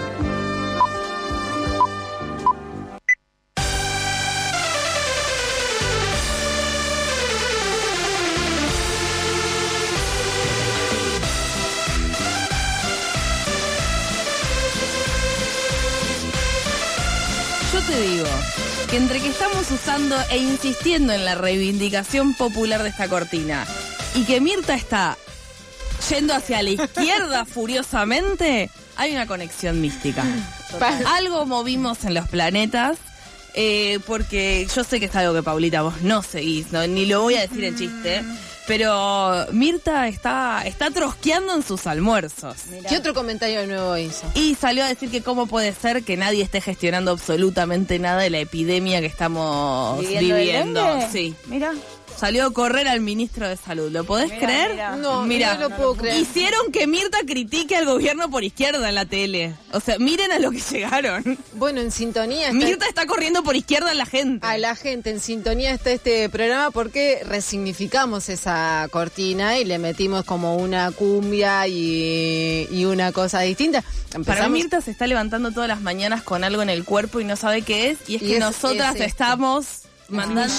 Yo te digo que entre que estamos usando e insistiendo en la reivindicación popular de esta cortina y que Mirta está yendo hacia la izquierda furiosamente, hay una conexión mística. Algo movimos en los planetas, porque yo sé que es algo que, Paulita, vos no seguís, ¿no? Ni lo voy a decir en chiste, pero Mirta está trosqueando en sus almuerzos. ¿Qué otro comentario nuevo hizo? Y salió a decir que cómo puede ser que nadie esté gestionando absolutamente nada de la epidemia que estamos viviendo. Sí. Mira. Salió a correr al ministro de Salud. ¿Lo podés creer? No, Mirá, no lo puedo creer. Hicieron que Mirta critique al gobierno por izquierda en la tele. O sea, miren a lo que llegaron. Bueno, en sintonía Mirta está corriendo por izquierda a la gente. A la gente, en sintonía está este programa porque resignificamos esa cortina y le metimos como una cumbia y una cosa distinta. Para Mirta se está levantando todas las mañanas con algo en el cuerpo y no sabe qué es. Y es que nosotras estamos mandando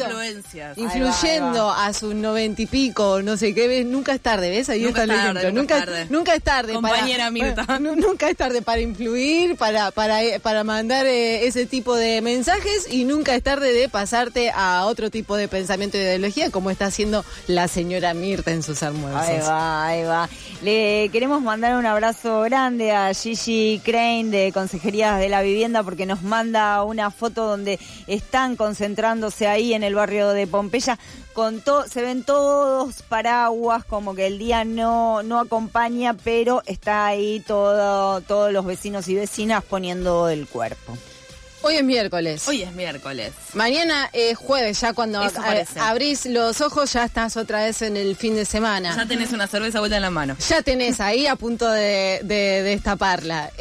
influyendo a sus 90 y pico, no sé qué, ves, nunca es tarde, ¿ves? Ahí está el ejemplo. Nunca es tarde. Compañera Mirta. Nunca es tarde para influir, para mandar ese tipo de mensajes, y nunca es tarde de pasarte a otro tipo de pensamiento y ideología, como está haciendo la señora Mirta en sus almuerzos. Ahí va. Le queremos mandar un abrazo grande a Gigi Crane de Consejerías de la Vivienda, porque nos manda una foto donde están concentrándose ahí en el barrio de Pompeya. Se ven todos paraguas, como que el día no acompaña, pero está ahí todos los vecinos y vecinas poniendo el cuerpo. Hoy es miércoles. Mañana es jueves, ya cuando abrís los ojos ya estás otra vez en el fin de semana. Ya tenés una cerveza vuelta en la mano. Ya tenés ahí a punto de destaparla.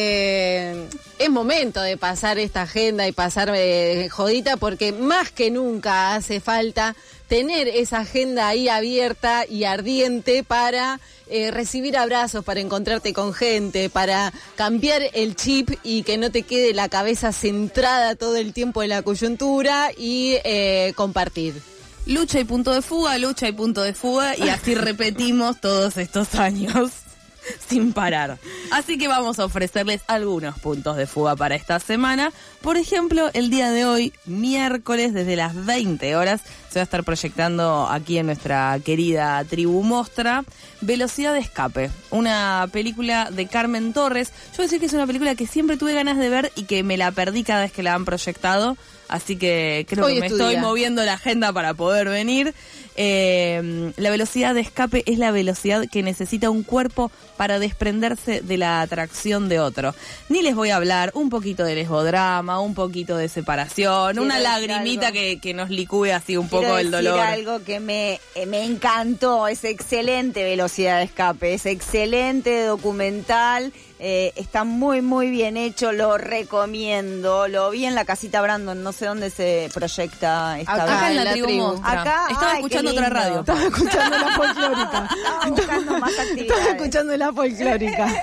Es momento de pasar esta agenda y pasar jodita, porque más que nunca hace falta tener esa agenda ahí abierta y ardiente para recibir abrazos, para encontrarte con gente, para cambiar el chip y que no te quede la cabeza centrada todo el tiempo en la coyuntura y compartir. Lucha y punto de fuga, y así repetimos todos estos años sin parar. Así que vamos a ofrecerles algunos puntos de fuga para esta semana. Por ejemplo, el día de hoy, miércoles, desde las 20 horas, se va a estar proyectando aquí en nuestra querida Tribu Mostra Velocidad de Escape, una película de Carmen Torres. Yo voy a decir que es una película que siempre tuve ganas de ver y que me la perdí cada vez que la han proyectado. Así que creo que me estoy moviendo la agenda para poder venir. La velocidad de escape es la velocidad que necesita un cuerpo para desprenderse de la atracción de otro. Ni les voy a hablar un poquito de lesbodrama, un poquito de separación, una lagrimita que nos licúe así un poco el dolor. Algo que me encantó, es excelente Velocidad de Escape, es excelente documental. Está muy muy bien hecho, lo recomiendo. Lo vi en la casita Brandon, no sé dónde se proyecta esta vez. Acá en la Tribu Mostra. Acá, estaba escuchando otra radio. Estaba escuchando la folclórica. Estaba buscando más actividades. Estaba escuchando la folclórica.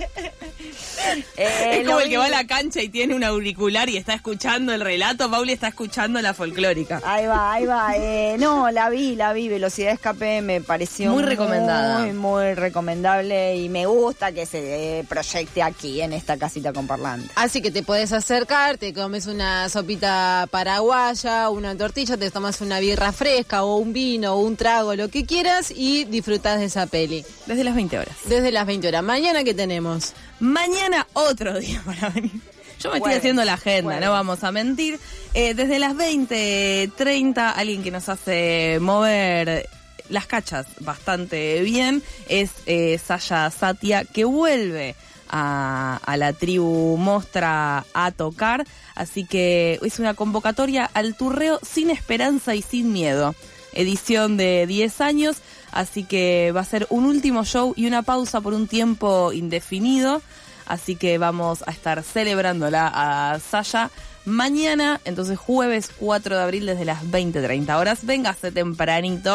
Es como el que va a la cancha y tiene un auricular y está escuchando el relato. Pauli está escuchando la folclórica. Ahí va. No, la vi. Velocidad de Escape me pareció muy recomendada. Muy recomendable, y me gusta que se proyecte aquí en esta casita con parlante. Así que te podés acercar, te comes una sopita paraguaya, una tortilla, te tomas una birra fresca o un vino o un trago, lo que quieras, y disfrutás de esa peli. Desde las 20 horas. Desde las 20 horas. Mañana, ¿qué tenemos? Mañana otro día para venir. Yo me estoy haciendo la agenda, no vamos a mentir. Desde las 20:30, alguien que nos hace mover las cachas bastante bien es Saya Satia, que vuelve a la Tribu Mostra a tocar. Así que es una convocatoria al turreo sin esperanza y sin miedo. Edición de 10 años. Así que va a ser un último show y una pausa por un tiempo indefinido. Así que vamos a estar celebrándola a Saya mañana, entonces jueves 4 de abril desde las 20:30 horas. Véngase tempranito,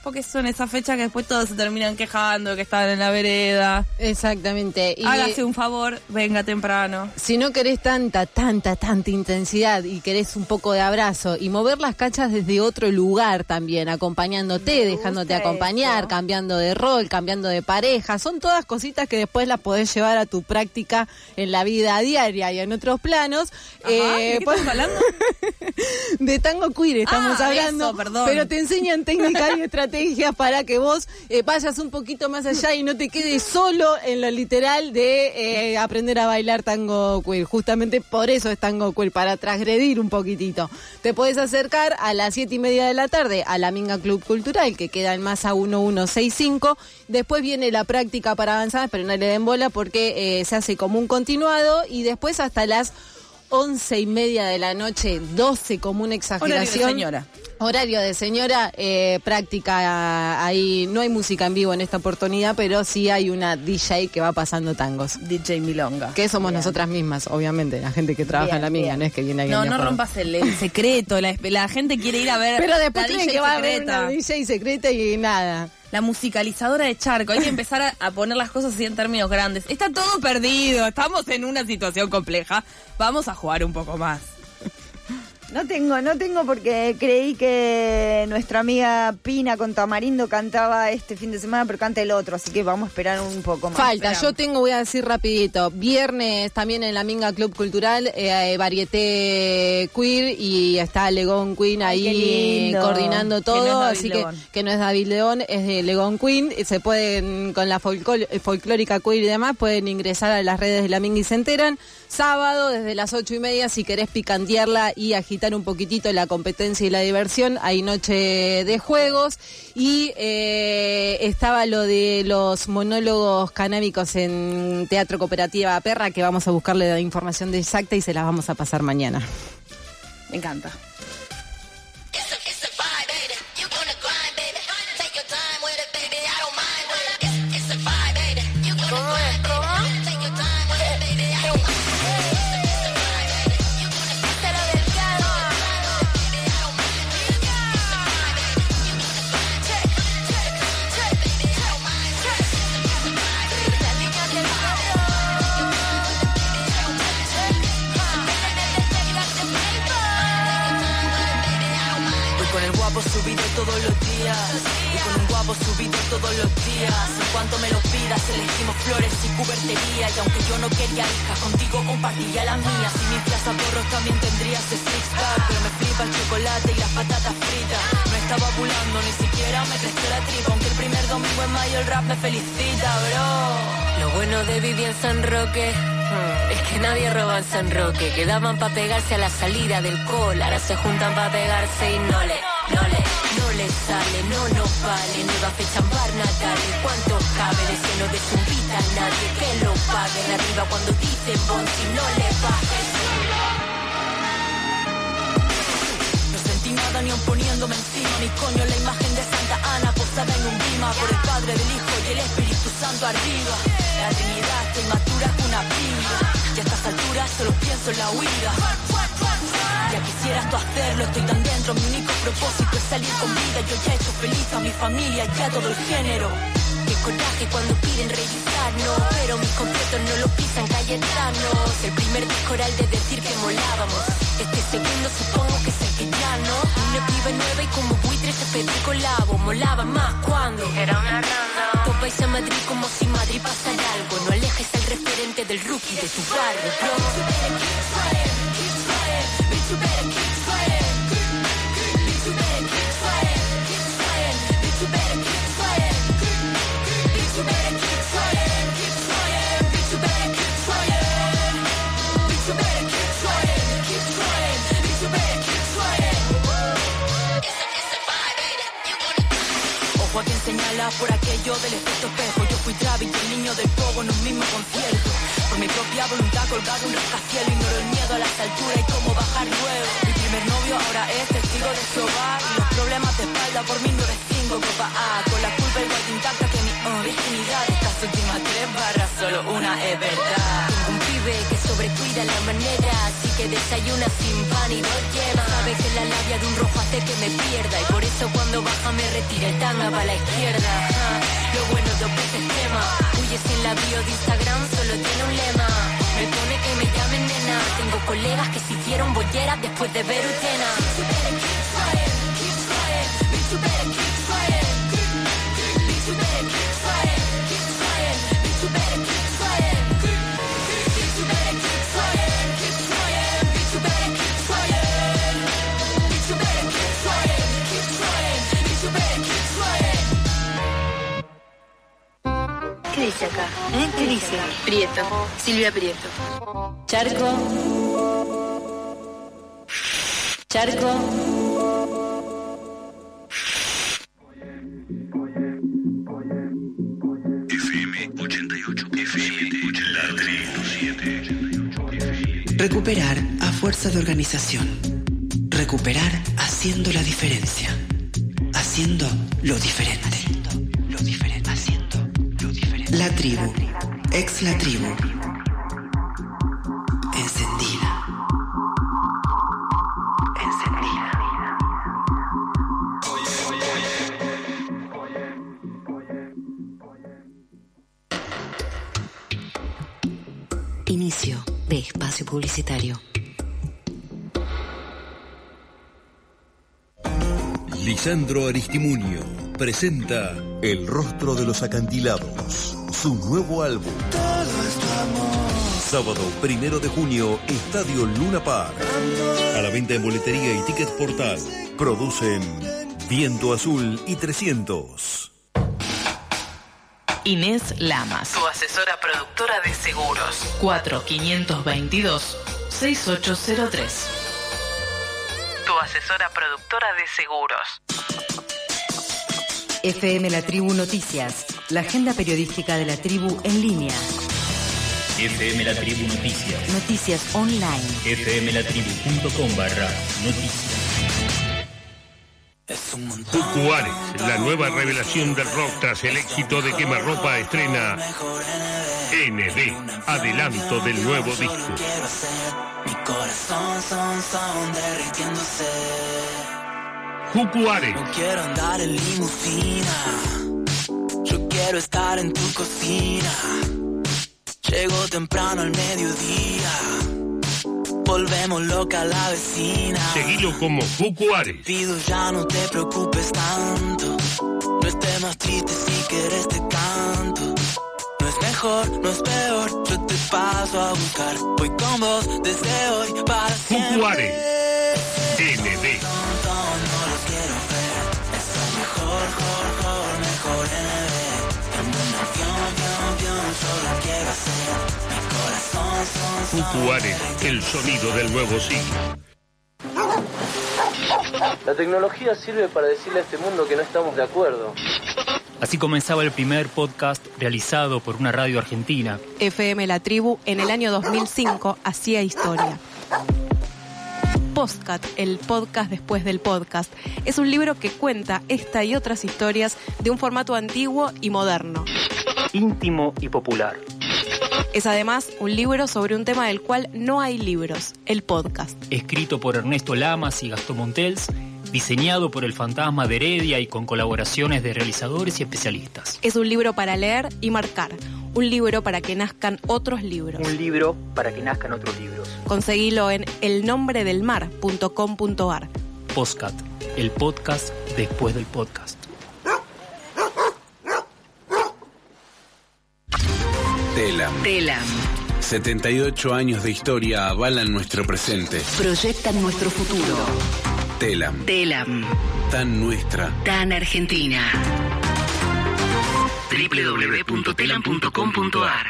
porque son esa fecha que después todos se terminan quejando de que estaban en la vereda. Exactamente. Y hágase un favor, venga temprano. Si no querés tanta intensidad y querés un poco de abrazo y mover las cachas desde otro lugar también, acompañándote, dejándote acompañar, cambiando de rol, cambiando de pareja, son todas cositas que después las podés llevar a tu práctica en la vida diaria y en otros planos. Ajá, ¿de qué estamos hablando? De tango queer estamos hablando, eso, perdón. Pero te enseñan técnicas y estrategias para que vos vayas un poquito más allá y no te quedes solo en lo literal de aprender a bailar tango queer. Justamente por eso es tango queer, para transgredir un poquitito. Te podés acercar a las 7:30 de la tarde a la Minga Club Cultural, que queda en Masa 1165. Después viene la práctica para avanzar, pero no le den bola porque se hace como un continuado, y después hasta las 11:30 de la noche, 12 como una exageración. Horario de señora, práctica ahí. No hay música en vivo en esta oportunidad, pero sí hay una DJ que va pasando tangos. DJ Milonga. Que somos nosotras mismas, obviamente, la gente que trabaja en la Minga, no es que viene alguien. No rompas el secreto, la gente quiere ir a ver. Pero después la creen DJ que va a secreta. haber una DJ secreta y nada. La musicalizadora de Charco. Hay que empezar a poner las cosas así en términos grandes. Está todo perdido, estamos en una situación compleja. Vamos a jugar un poco más. No tengo porque creí que nuestra amiga Pina con Tamarindo cantaba este fin de semana, pero canta el otro, así que vamos a esperar un poco más. Falta, voy a decir rapidito, viernes también en la Minga Club Cultural, varieté queer, y está Legón Queen ahí coordinando todo, así que no es David León, es de Legón Queen. Se pueden, con la folclórica queer y demás, pueden ingresar a las redes de la Minga y se enteran. Sábado desde las 8:30, si querés picantearla y agitar un poquitito la competencia y la diversión, hay noche de juegos. Y estaba lo de los monólogos canábicos en Teatro Cooperativa Perra, que vamos a buscarle la información exacta y se las vamos a pasar mañana. Me encanta. Subido todos los días, y con un guapo subido todos los días. En cuanto me lo pidas, elegimos flores y cubertería. Y aunque yo no quería hija, contigo compartiría la mía. Si me inflas a porros también tendrías el six-pack. Pero me flipa el chocolate y las patatas fritas. No estaba bulando, ni siquiera me creció la tripa. Aunque el primer domingo en mayo el rap me felicita, bro. Lo bueno de vivir en San Roque es que nadie roba en San Roque. Quedaban pa' pegarse a la salida del col. Ahora se juntan pa' pegarse y no le sale, no nos vale. Nueva fecha en bar natales. ¿Cuánto cabe? De ese no desinvita a nadie que lo pague. Arriba cuando dicen bon, si no le bajes. No sentí nada ni aun poniéndome encima. Ni coño la imagen de Santa Ana posada en un bima. Por el Padre, del Hijo y el Espíritu Santo arriba. La Trinidad está inmatura que una piba. Y a estas alturas solo pienso en la huida. Ya quisieras tú hacerlo, estoy tan dentro. Mi único propósito es salir con vida. Yo ya he hecho feliz a mi familia y a todo el género. Qué coraje cuando piden revisarnos, pero mis completos no lo pisan Cayetanos. El primer disco era el de decir que molábamos. Este segundo supongo que es el que ya no. Una piba nueva y como buitres te pedí colabo. Molaba más cuando era una randa. Topáis a Madrid como si Madrid pasara algo. No alejes al referente del rookie de tu barrio, bro. You better keep trying. Bitch, you better keep trying. Keep trying. Bitch, you better keep trying. Bitch, you better keep trying. Keep trying. Bitch, you better keep trying. Bitch, you better keep trying. Keep trying. Bitch, you better keep trying. Ojo a quien señala por aquello del efecto espejo. Yo fui Travis y el niño del pogo en un mismo concierto. Por mi propia voluntad colgado un rascacielos. Ignoro el miedo a las alturas y cómo bajar luego. Mi primer novio ahora es testigo de Jehová. Y los problemas de espalda por mí no distingo. Copa A, con la culpa igual de intacta que mi virginidad. Estas últimas 3 barras, solo una es verdad. Tengo un pibe que sobrecuida vida la manera, así que desayuna sin pan y no yema. Sabe que la labia de un rojo hace que me pierda, y por eso cuando baja me retira el tanga para la izquierda. Lo bueno dos veces quema. Huye sin la bio de Instagram, solo tiene un lema. Me pone que me llamen nena. Tengo colegas que se hicieron bolleras después de ver Utena. You better keep trying, keep trying. Bitch, you better keep trying. Bitch, you better keep trying, keep trying. Bitch, you better keep trying. Bitch, you better keep trying, keep trying. Bitch, you better keep trying. Bitch, you better keep trying, keep trying. Bitch, you better keep trying. ¿Qué dice acá? ¿Qué dice? Prieto. Silvia Prieto. Charco. Charco. FM 88. FM 87. Recuperar a fuerza de organización. Recuperar haciendo la diferencia. Haciendo lo diferente. La tribu. Ex la tribu. Encendida. Inicio de espacio publicitario. Lisandro Aristimuño presenta El rostro de los acantilados, su nuevo álbum. Sábado 1 de junio, Estadio Luna Park. A la venta en boletería y Ticket Portal. Producen Viento Azul y 300. Inés Lamas, tu asesora productora de seguros. 4522-6803. Tu asesora productora de seguros. FM La Tribu Noticias, la agenda periodística de la tribu en línea. FM La Tribu Noticias. Noticias online. fmlatribu.com/noticias. Cucuares, la nueva revelación del rock tras el éxito de Quemarropa, estrena ND, adelanto del nuevo disco. Mi corazón son derritiéndose. Cucuares. No quiero andar en limusina, yo quiero estar en tu cocina. Llego temprano al mediodía, volvemos loca la vecina. Seguilo como Cucuares. Pido ya no te preocupes tanto, no estés más triste si quieres te canto. No es mejor, no es peor, yo te paso a buscar. Voy con vos desde hoy para siempre. Cucuares. ND. No los quiero ver, es el mejor ND. En un avión, solo quiero hacer. Mi corazón son Cucuares, el sonido del nuevo siglo. La tecnología sirve para decirle a este mundo que no estamos de acuerdo. Así comenzaba el primer podcast realizado por una radio argentina. FM La Tribu en el año 2005 hacía historia. Postcat, el podcast después del podcast, es un libro que cuenta esta y otras historias de un formato antiguo y moderno. Íntimo y popular. Es además un libro sobre un tema del cual no hay libros, el podcast. Escrito por Ernesto Lamas y Gastón Montels, diseñado por el Fantasma de Heredia y con colaboraciones de realizadores y especialistas. Es un libro para leer y marcar. Un libro para que nazcan otros libros. Un libro para que nazcan otros libros. Conseguilo en elnombredelmar.com.ar. Postcat, el podcast después del podcast. Telam. 78 años de historia avalan nuestro presente. Proyectan nuestro futuro. Telam. Tan nuestra. Tan argentina. www.telam.com.ar.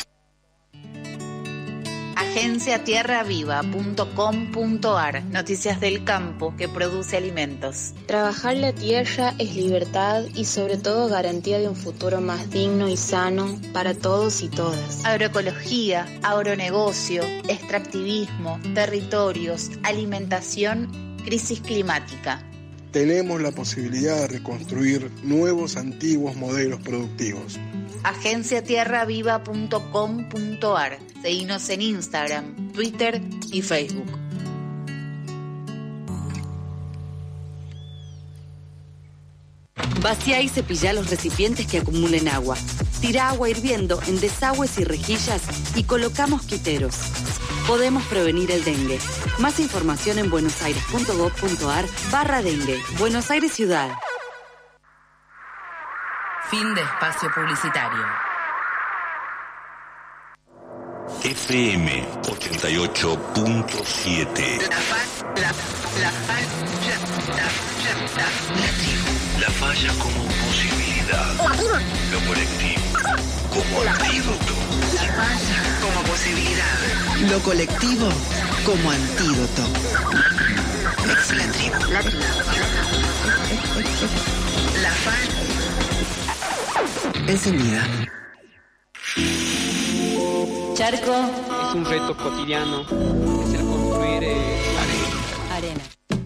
Agenciatierraviva.com.ar. Noticias del campo que produce alimentos. Trabajar la tierra es libertad y sobre todo garantía de un futuro más digno y sano para todos y todas. Agroecología, agronegocio, extractivismo, territorios, alimentación, crisis climática. Tenemos la posibilidad de reconstruir nuevos antiguos modelos productivos. Agenciatierraviva.com.ar. Seguinos en Instagram, Twitter y Facebook. Vacía y cepilla los recipientes que acumulen agua. Tira agua hirviendo en desagües y rejillas y coloca mosquiteros. Podemos prevenir el dengue. Más información en buenosaires.gov.ar/dengue. Buenos Aires Ciudad. Fin de espacio publicitario. FM 88.7. La falla como posibilidad. Lo colectivo como antídoto. La falla como posibilidad. Lo colectivo como antídoto. Es la tribu. La tribu. La falla. Encendida. Charco. Es un reto cotidiano. Es el construir arena.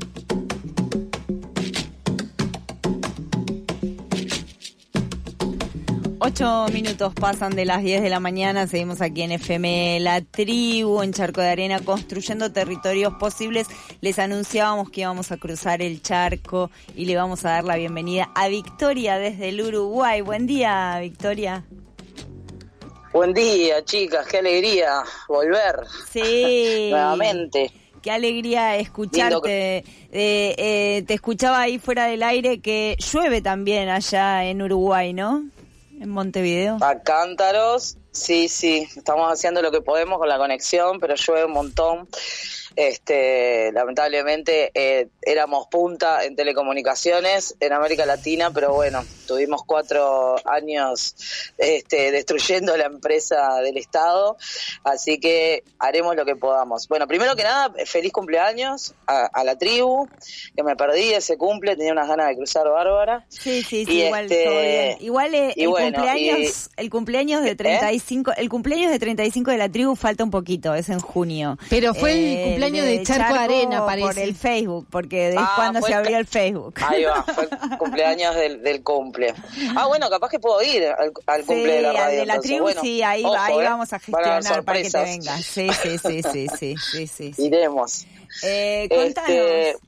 8 minutos pasan de las 10 de la mañana, seguimos aquí en FM La Tribu, en Charco de Arena, construyendo territorios posibles. Les anunciábamos que íbamos a cruzar el charco y le vamos a dar la bienvenida a Victoria desde el Uruguay. Buen día, Victoria. Buen día, chicas, qué alegría volver. Sí. Nuevamente. Qué alegría escucharte. Te escuchaba ahí fuera del aire que llueve también allá en Uruguay, ¿no? En Montevideo. A cántaros, sí, estamos haciendo lo que podemos con la conexión, pero llueve un montón. Lamentablemente éramos punta en telecomunicaciones en América Latina, pero bueno, tuvimos 4 años destruyendo la empresa del Estado, así que haremos lo que podamos. Bueno, primero que nada, feliz cumpleaños a la tribu, que me perdí ese cumple, tenía unas ganas de cruzar bárbara. Sí, igual todo bien. Igual el cumpleaños de 35, el cumpleaños de 35 de la tribu falta un poquito, es en junio. Pero fue el cumpleaños de Charco Arena, parece. Por el Facebook, porque es cuando se abrió el Facebook. Ahí va, fue el cumpleaños del cumple. Bueno, capaz que puedo ir al cumple de la radio. Al de la entonces, tribu, bueno, sí, ahí ojo, vamos a gestionar para que te sorpresas. vengas. Sí. Iremos. Contanos.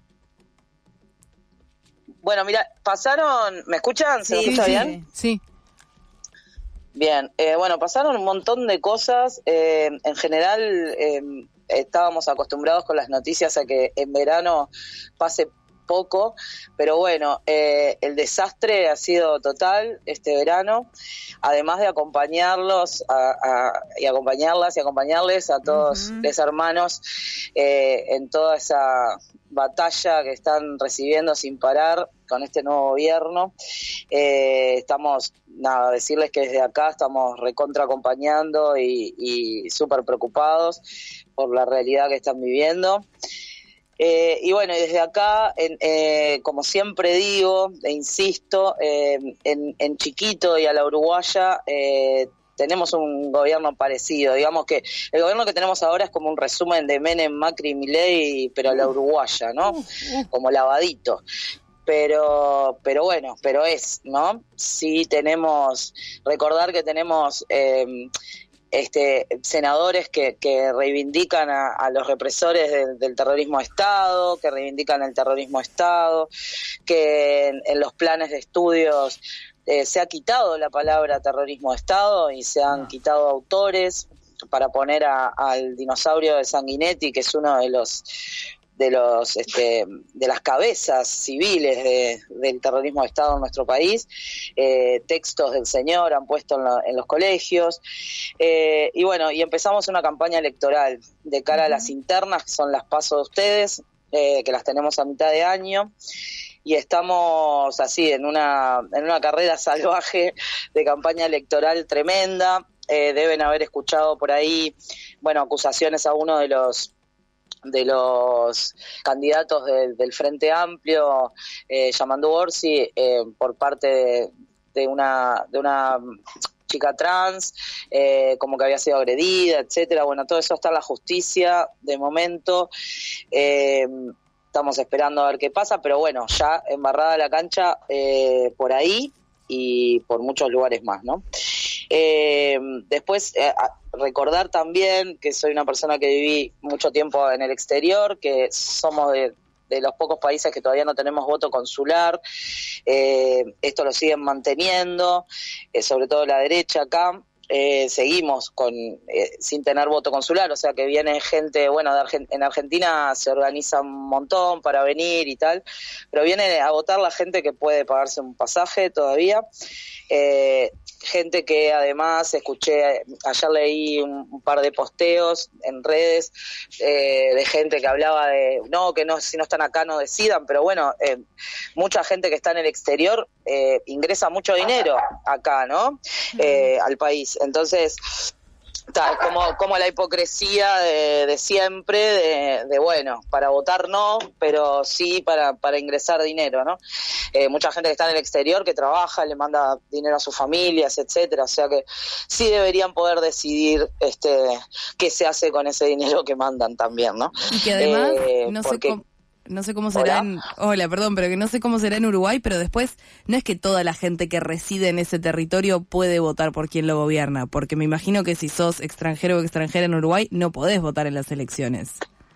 Bueno, mira, pasaron... ¿Me escuchan? ¿Se me escucha bien? Sí. Bien, pasaron un montón de cosas. En general, estábamos acostumbrados con las noticias a que en verano pase poco, pero bueno, el desastre ha sido total este verano, además de acompañarlos y acompañarles a todos los hermanos en toda esa batalla que están recibiendo sin parar con este nuevo gobierno. Decirles que desde acá estamos recontra acompañando y súper preocupados por la realidad que están viviendo. Y desde acá, como siempre digo e insisto, en Chiquito y a la Uruguaya tenemos un gobierno parecido. Digamos que el gobierno que tenemos ahora es como un resumen de Menem, Macri, Milei, pero a la Uruguaya, ¿no? Como lavadito. Pero es, ¿no? Sí recordar que tenemos senadores que reivindican a los represores del terrorismo de Estado, que reivindican el terrorismo de Estado, que en los planes de estudios se ha quitado la palabra terrorismo de Estado y se han quitado autores para poner al dinosaurio de Sanguinetti, que es uno de las cabezas civiles del terrorismo de Estado en nuestro país. Textos del señor han puesto en los colegios, y empezamos una campaña electoral de cara a las internas, que son las PASO de ustedes, que las tenemos a mitad de año, y estamos así en una carrera salvaje de campaña electoral tremenda. Deben haber escuchado por ahí, acusaciones a uno de los candidatos del Frente Amplio, Yamandu Orsi, por parte de una chica trans, como que había sido agredida, etcétera. Todo eso está en la justicia de momento. Estamos esperando a ver qué pasa, pero ya embarrada la cancha por ahí y por muchos lugares más, ¿no? Después, recordar también que soy una persona que viví mucho tiempo en el exterior, que somos de los pocos países que todavía no tenemos voto consular. Esto lo siguen manteniendo, sobre todo la derecha acá. Seguimos sin tener voto consular, o sea que viene gente, bueno, en Argentina se organiza un montón para venir y tal, pero viene a votar la gente que puede pagarse un pasaje todavía. Gente que además ayer leí un par de posteos en redes de gente que hablaba de que no, si no están acá no decidan, pero bueno, mucha gente que está en el exterior ingresa mucho dinero acá, ¿no? Al país. Entonces, como la hipocresía de siempre, de bueno, para votar no, pero sí para ingresar dinero, ¿no? Mucha gente que está en el exterior, que trabaja, le manda dinero a sus familias, etcétera, o sea que sí deberían poder decidir qué se hace con ese dinero que mandan también, ¿no? Y que además, no sé cómo será que no sé cómo será en Uruguay, pero después no es que toda la gente que reside en ese territorio puede votar por quien lo gobierna, porque me imagino que si sos extranjero o extranjera en Uruguay no podés votar en las elecciones.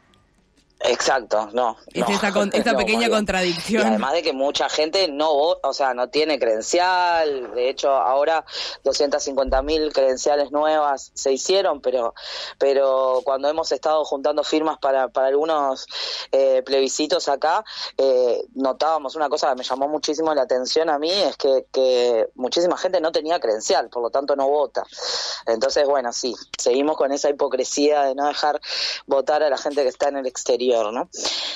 Exacto, no. Esta pequeña contradicción. Y además de que mucha gente no tiene credencial. De hecho, ahora 250.000 credenciales nuevas se hicieron, pero cuando hemos estado juntando firmas para algunos plebiscitos acá, notábamos una cosa que me llamó muchísimo la atención a mí, es que muchísima gente no tenía credencial, por lo tanto no vota. Entonces, bueno, sí, seguimos con esa hipocresía de no dejar votar a la gente que está en el exterior, ¿no?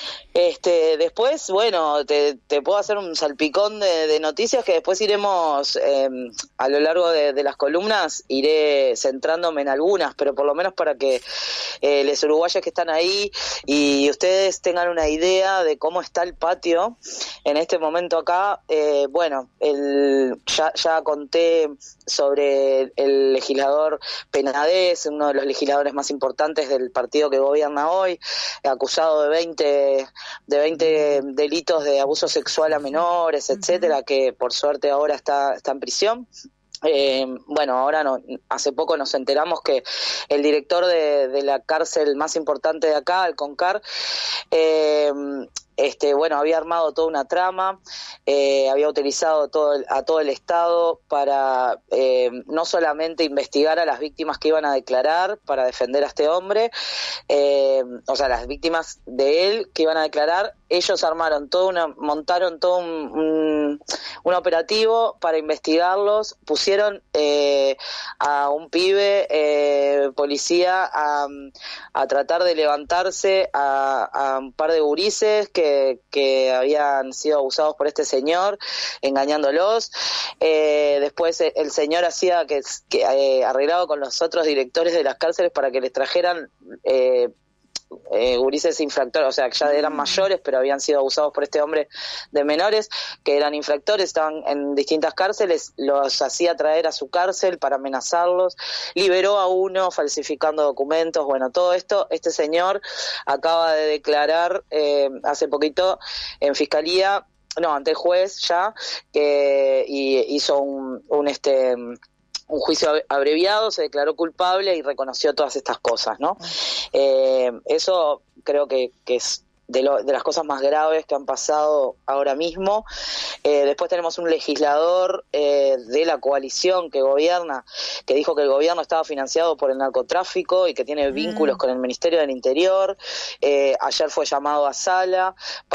Después, bueno, te puedo hacer un salpicón de noticias que después iremos, a lo largo de las columnas, iré centrándome en algunas, pero por lo menos para que los uruguayos que están ahí y ustedes tengan una idea de cómo está el patio en este momento acá. Bueno, ya conté sobre el legislador Penades, uno de los legisladores más importantes del partido que gobierna hoy, acusado de 20 delitos de abuso sexual a menores, etcétera, que por suerte ahora está en prisión. Bueno, ahora hace poco nos enteramos que el director de la cárcel más importante de acá, el CONCAR, había armado toda una trama, había utilizado a todo el Estado para no solamente investigar a las víctimas que iban a declarar para defender a este hombre, las víctimas de él que iban a declarar. Ellos montaron todo un operativo para investigarlos, pusieron a un pibe policía a tratar de levantarse a un par de gurises que habían sido abusados por este señor, engañándolos. Después el señor hacía que arreglado con los otros directores de las cárceles para que les trajeran gurises infractores, o sea, que ya eran mayores, pero habían sido abusados por este hombre de menores, que eran infractores, estaban en distintas cárceles, los hacía traer a su cárcel para amenazarlos, liberó a uno falsificando documentos. Bueno, todo esto, este señor acaba de declarar hace poquito en fiscalía, ante el juez ya, y hizo un juicio abreviado, se declaró culpable y reconoció todas estas cosas, ¿no? Eso creo que es de las cosas más graves que han pasado ahora mismo. Después tenemos un legislador de la coalición que gobierna, que dijo que el gobierno estaba financiado por el narcotráfico y que tiene vínculos con el Ministerio del Interior. Ayer fue llamado a sala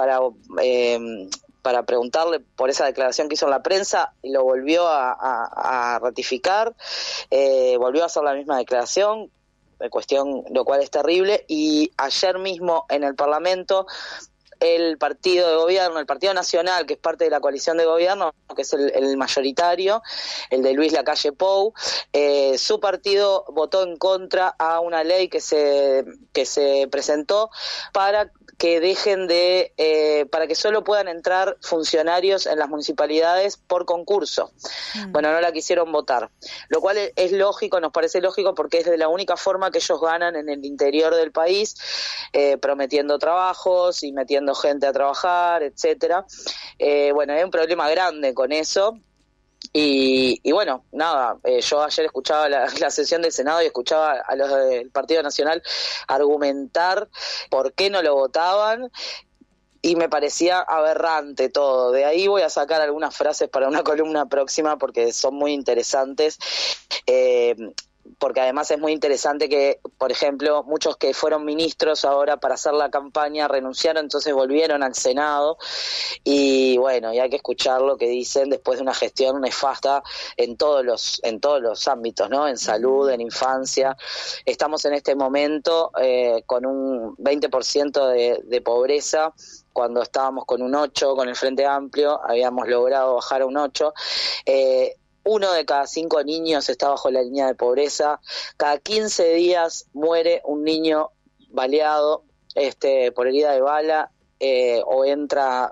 para preguntarle por esa declaración que hizo en la prensa, y lo volvió a ratificar, volvió a hacer la misma declaración, cuestión lo cual es terrible. Y ayer mismo en el Parlamento, el partido de gobierno, el Partido Nacional, que es parte de la coalición de gobierno, que es el mayoritario, el de Luis Lacalle Pou, su partido votó en contra a una ley que se presentó para que dejen para que solo puedan entrar funcionarios en las municipalidades por concurso. Bueno, no la quisieron votar, lo cual es lógico, nos parece lógico, porque es de la única forma que ellos ganan en el interior del país, prometiendo trabajos y metiendo gente a trabajar, etcétera. Bueno, hay un problema grande con eso. Y bueno, nada, yo ayer escuchaba la sesión del Senado y escuchaba a los del Partido Nacional argumentar por qué no lo votaban, y me parecía aberrante todo. De ahí voy a sacar algunas frases para una columna próxima porque son muy interesantes, porque además es muy interesante que, por ejemplo, muchos que fueron ministros ahora para hacer la campaña renunciaron, entonces volvieron al Senado, y bueno, y hay que escuchar lo que dicen después de una gestión nefasta en todos los ámbitos, ¿no? En salud, en infancia. Estamos en este momento con un 20% de pobreza, cuando estábamos con un 8 con el Frente Amplio, habíamos logrado bajar a un 8. 1 de cada 5 niños está bajo la línea de pobreza. Cada 15 días muere un niño baleado por herida de bala, entra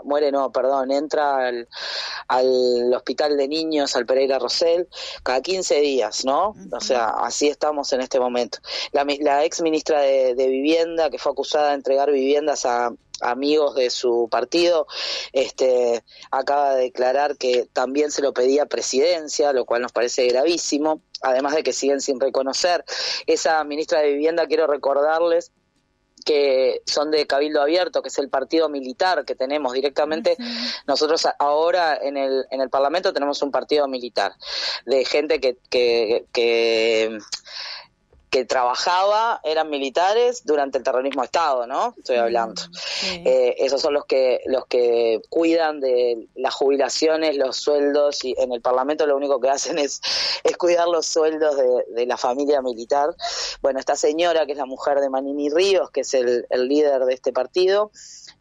al hospital de niños, al Pereira Rosell, cada 15 días, ¿no? O sea, así estamos en este momento. La ex ministra de Vivienda, que fue acusada de entregar viviendas a amigos de su partido, acaba de declarar que también se lo pedía Presidencia, lo cual nos parece gravísimo, además de que siguen sin reconocer. Esa ministra de Vivienda, quiero recordarles que son de Cabildo Abierto, que es el partido militar que tenemos directamente. Nosotros ahora en el Parlamento tenemos un partido militar de gente que trabajaba, eran militares durante el terrorismo de Estado, ¿no? Estoy hablando. Sí. Esos son los que cuidan de las jubilaciones, los sueldos, y en el Parlamento lo único que hacen es cuidar los sueldos de la familia militar. Bueno, esta señora, que es la mujer de Manini Ríos, que es el líder de este partido,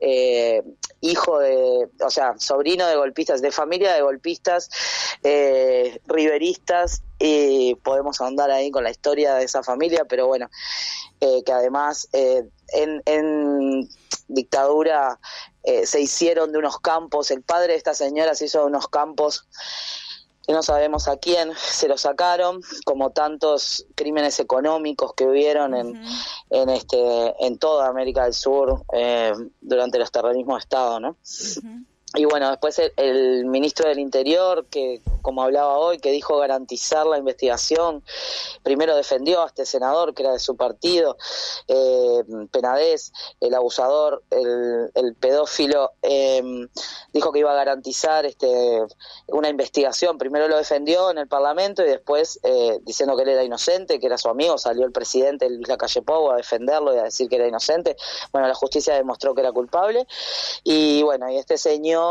sobrino de golpistas, de familia de golpistas, riveristas, y podemos ahondar ahí con la historia de esa familia, pero bueno, que además en dictadura se hicieron de unos campos, el padre de esta señora se hizo de unos campos que no sabemos a quién se lo sacaron, como tantos crímenes económicos que hubieron en toda América del Sur durante los terrorismos de Estado, ¿no? Y bueno, después el ministro del Interior, que como hablaba hoy, que dijo garantizar la investigación, primero defendió a este senador que era de su partido, Penades, el abusador, el pedófilo, dijo que iba a garantizar una investigación. Primero lo defendió en el Parlamento y después, diciendo que él era inocente, que era su amigo, salió el presidente Luis Lacalle Pou a defenderlo y a decir que era inocente. Bueno, la justicia demostró que era culpable. Y bueno, y este señor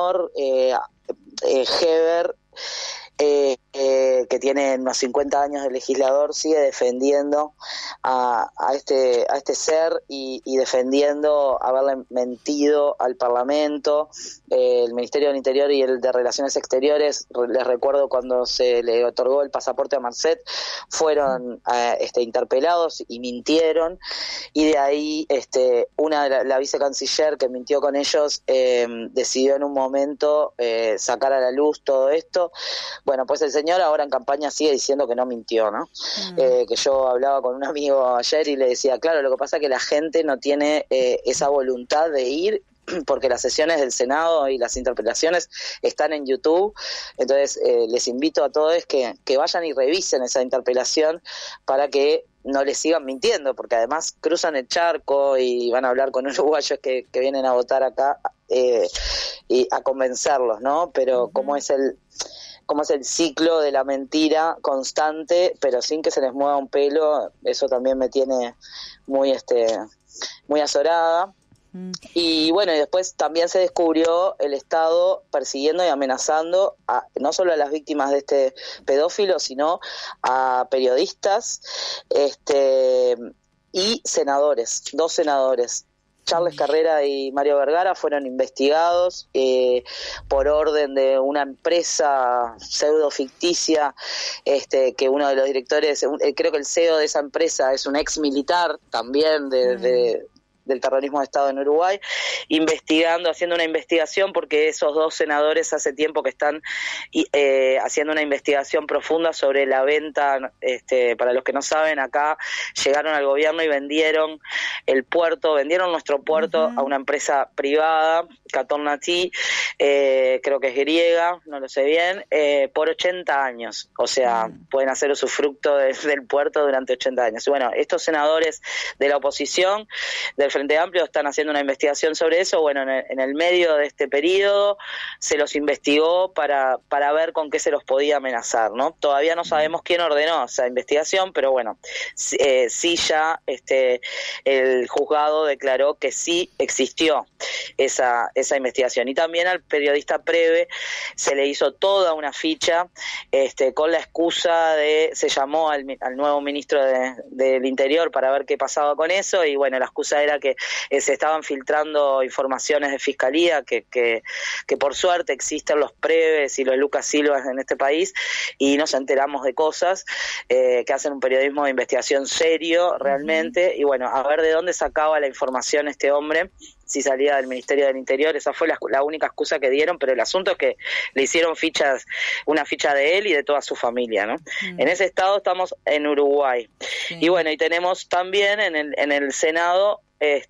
Heber, que tiene unos 50 años de legislador, sigue defendiendo a este ser y defendiendo haberle mentido al Parlamento. El Ministerio del Interior y el de Relaciones Exteriores, les recuerdo cuando se le otorgó el pasaporte a Marcet, fueron interpelados y mintieron, y de ahí la vicecanciller que mintió con ellos decidió en un momento sacar a la luz todo esto. Bueno, pues el señor ahora en campaña sigue diciendo que no mintió, ¿no? Que yo hablaba con un amigo ayer y le decía, claro, lo que pasa es que la gente no tiene esa voluntad de ir, porque las sesiones del Senado y las interpelaciones están en YouTube. Entonces les invito a todos que vayan y revisen esa interpelación para que no les sigan mintiendo, porque además cruzan el charco y van a hablar con uruguayos que vienen a votar acá y a convencerlos, ¿no? Pero como es el ciclo de la mentira constante, pero sin que se les mueva un pelo, eso también me tiene muy azorada. Y bueno, y después también se descubrió el Estado persiguiendo y amenazando no solo a las víctimas de este pedófilo, sino a periodistas y senadores, 2 senadores. Charles Carrera y Mario Vergara fueron investigados por orden de una empresa pseudo ficticia, que uno de los directores, creo que el CEO de esa empresa es un ex militar también de del terrorismo de Estado en Uruguay, haciendo una investigación, porque esos 2 senadores hace tiempo que están haciendo una investigación profunda sobre la venta. Para los que no saben, acá llegaron al gobierno y vendieron nuestro puerto a una empresa privada, Katornati, creo que es griega, no lo sé bien, por 80 años. O sea, pueden hacer usufructo del puerto durante 80 años. Y bueno, estos senadores de la oposición, del Frente Amplio, están haciendo una investigación sobre eso. Bueno, en el medio de este periodo se los investigó para ver con qué se los podía amenazar, ¿no? Todavía no sabemos quién ordenó esa investigación, pero bueno, sí ya el juzgado declaró que sí existió esa investigación. Y también al periodista Preve se le hizo toda una ficha con la excusa se llamó al nuevo ministro del Interior para ver qué pasaba con eso, y bueno, la excusa era que se estaban filtrando informaciones de fiscalía, que por suerte existen los Preves y los Lucas Silvas en este país, y nos enteramos de cosas que hacen un periodismo de investigación serio realmente. Y bueno, a ver de dónde sacaba la información este hombre, si salía del Ministerio del Interior. Esa fue la única excusa que dieron, pero el asunto es que le hicieron una ficha de él y de toda su familia, ¿no? En ese estado estamos en Uruguay. Y bueno, y tenemos también en el Senado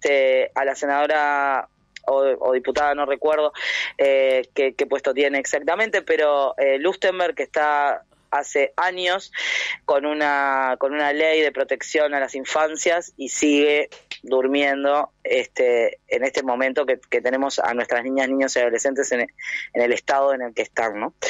a la senadora o diputada, no recuerdo qué puesto tiene exactamente, pero Lustenberg, que está hace años con una ley de protección a las infancias y sigue durmiendo en este momento que tenemos a nuestras niñas, niños y adolescentes en el estado en el que están, ¿no?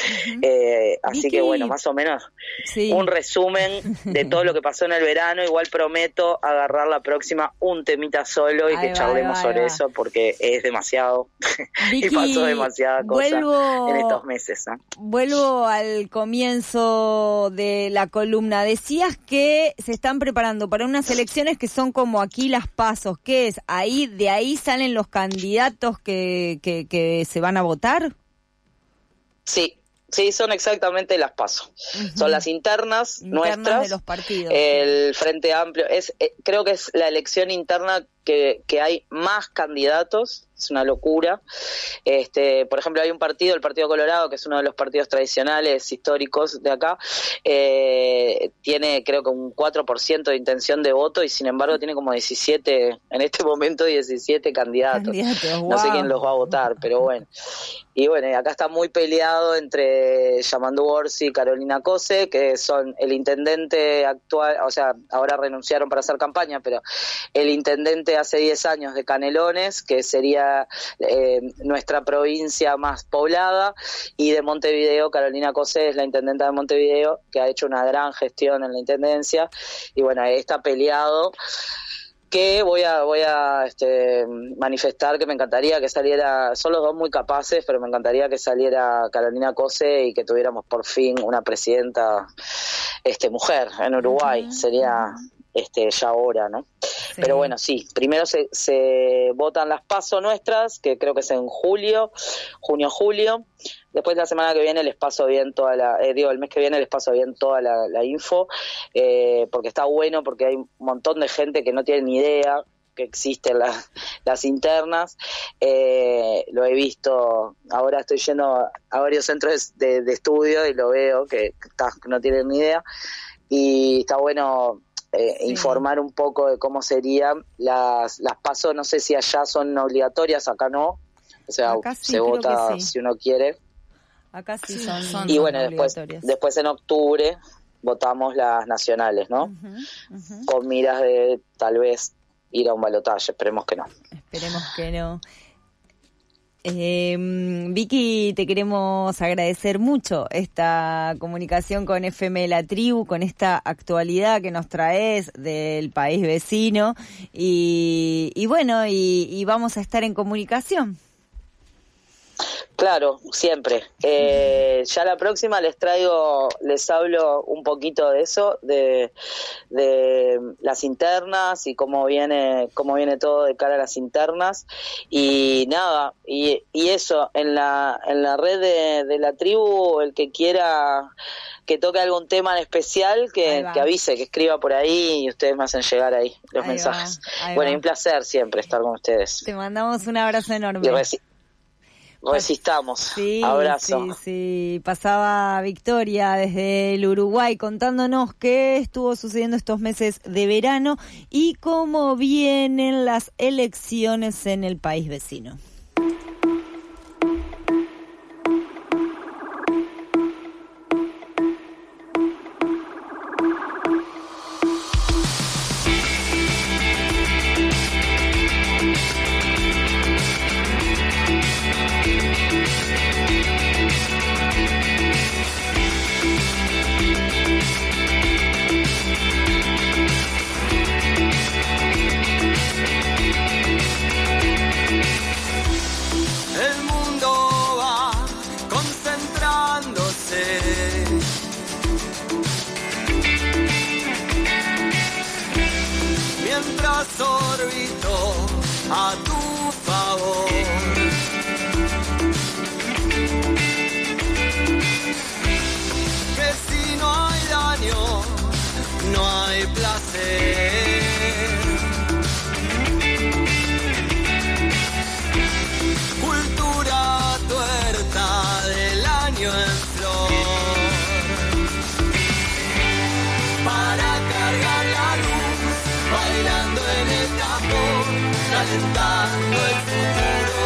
Así Vicky, que bueno, más o menos un resumen de todo lo que pasó en el verano. Igual prometo agarrar la próxima un temita solo y que charlemos sobre eso, porque es demasiado Vicky, y pasó demasiada cosa en estos meses, ¿no? Vuelvo al comienzo de la columna. Decías que se están preparando para unas elecciones que son como aquí las PASO. ¿Qué es? ¿De ahí salen los candidatos que se van a votar? Sí, son exactamente las PASO. Son las internas nuestras de los partidos. El Frente Amplio creo que es la elección interna que hay más candidatos. Es una locura. Por ejemplo, hay un partido, el Partido Colorado, que es uno de los partidos tradicionales históricos de acá, tiene creo que un 4% de intención de voto, y sin embargo tiene como 17 candidatos. No sé quién los va a votar, pero bueno. Y bueno, acá está muy peleado entre Yamandu Orsi y Carolina Cose, que son el intendente actual, o sea, ahora renunciaron para hacer campaña, pero el intendente hace 10 años de Canelones, que sería nuestra provincia más poblada, y de Montevideo, Carolina Cose es la intendenta de Montevideo, que ha hecho una gran gestión en la intendencia. Y bueno, ahí está peleado, que voy a manifestar que me encantaría que saliera, son los dos muy capaces, pero me encantaría que saliera Carolina Cose y que tuviéramos por fin una presidenta mujer en Uruguay. Sería ya hora, ¿no? Sí. Pero bueno, sí, primero se votan las PASO nuestras, que creo que es en junio, julio. Después la semana que viene les paso bien el mes que viene les paso bien toda la info, porque está bueno, porque hay un montón de gente que no tiene ni idea que existen las internas. Lo he visto, ahora estoy yendo a varios centros de estudio y lo veo que no tienen ni idea, y está bueno informar un poco de cómo serían las PASO. No sé si allá son obligatorias, acá no, o sea, sí, se vota si uno quiere. Acá sí son y bueno, después en octubre votamos las nacionales, ¿no? Con miras de tal vez ir a un balotaje, esperemos que no. Esperemos que no. Vicky, te queremos agradecer mucho esta comunicación con FM La Tribu, con esta actualidad que nos traes del país vecino, y bueno, y vamos a estar en comunicación. Claro, siempre. Ya la próxima les hablo un poquito de eso, de las internas y cómo viene todo de cara a las internas. Y nada, y eso, en la red de la tribu, el que quiera que toque algún tema en especial, que avise, que escriba por ahí y ustedes me hacen llegar ahí los mensajes. Bueno, y un placer siempre estar con ustedes. Te mandamos un abrazo enorme. Resistamos. Sí, abrazo. Sí. Pasaba Victoria desde el Uruguay contándonos qué estuvo sucediendo estos meses de verano y cómo vienen las elecciones en el país vecino. Orbito a tu favor. Que si no hay daño, no hay placer. Cultura tuerta del año en flor. Para cargar la luz, bailando en el tapón, calentando el futuro.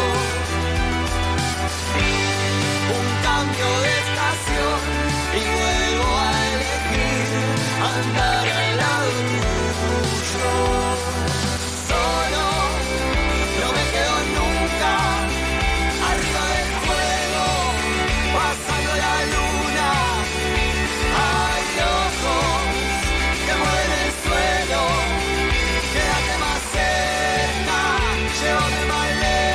Un cambio de estación y vuelvo a elegir andar al lado tuyo. Solo, no me quedo nunca arriba del fuego, pasando la luna. Hay ojos que mueven el suelo. Quédate más cerca, llévame más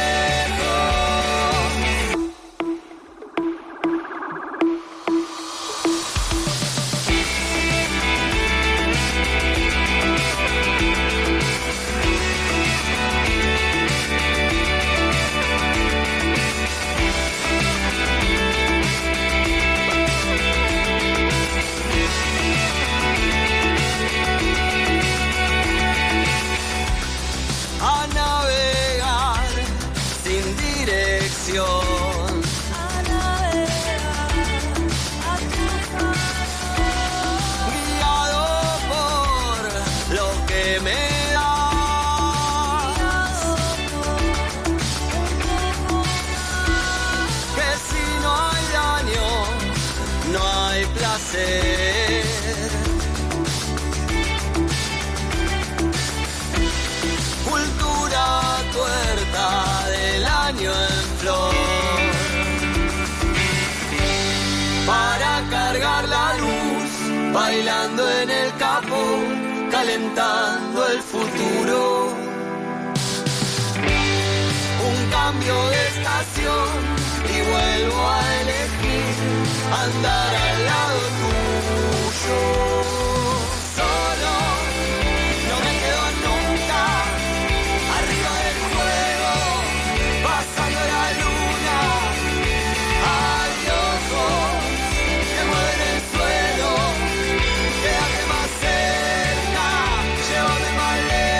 a navegar sin dirección. A navegar a tu favor. Guiado por lo que me das. Que si no hay daño, no hay placer. Cultura tuerta del año en flor. Para cargar la luz, bailando en el capó, calentando el futuro. Un cambio de estación y vuelvo a elegir andar al lado tuyo. Solo, no me quedo nunca arriba del fuego, pasando la luna. Hay ojos que mueven el suelo. Quédate más cerca, llévame más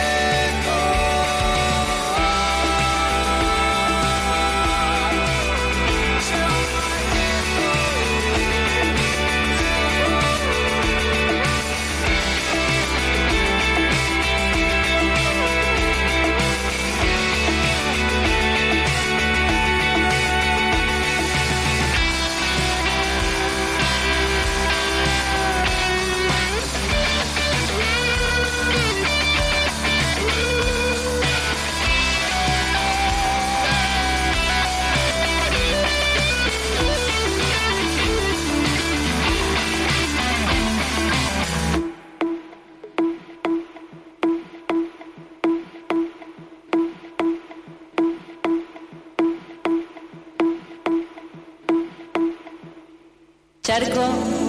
Charco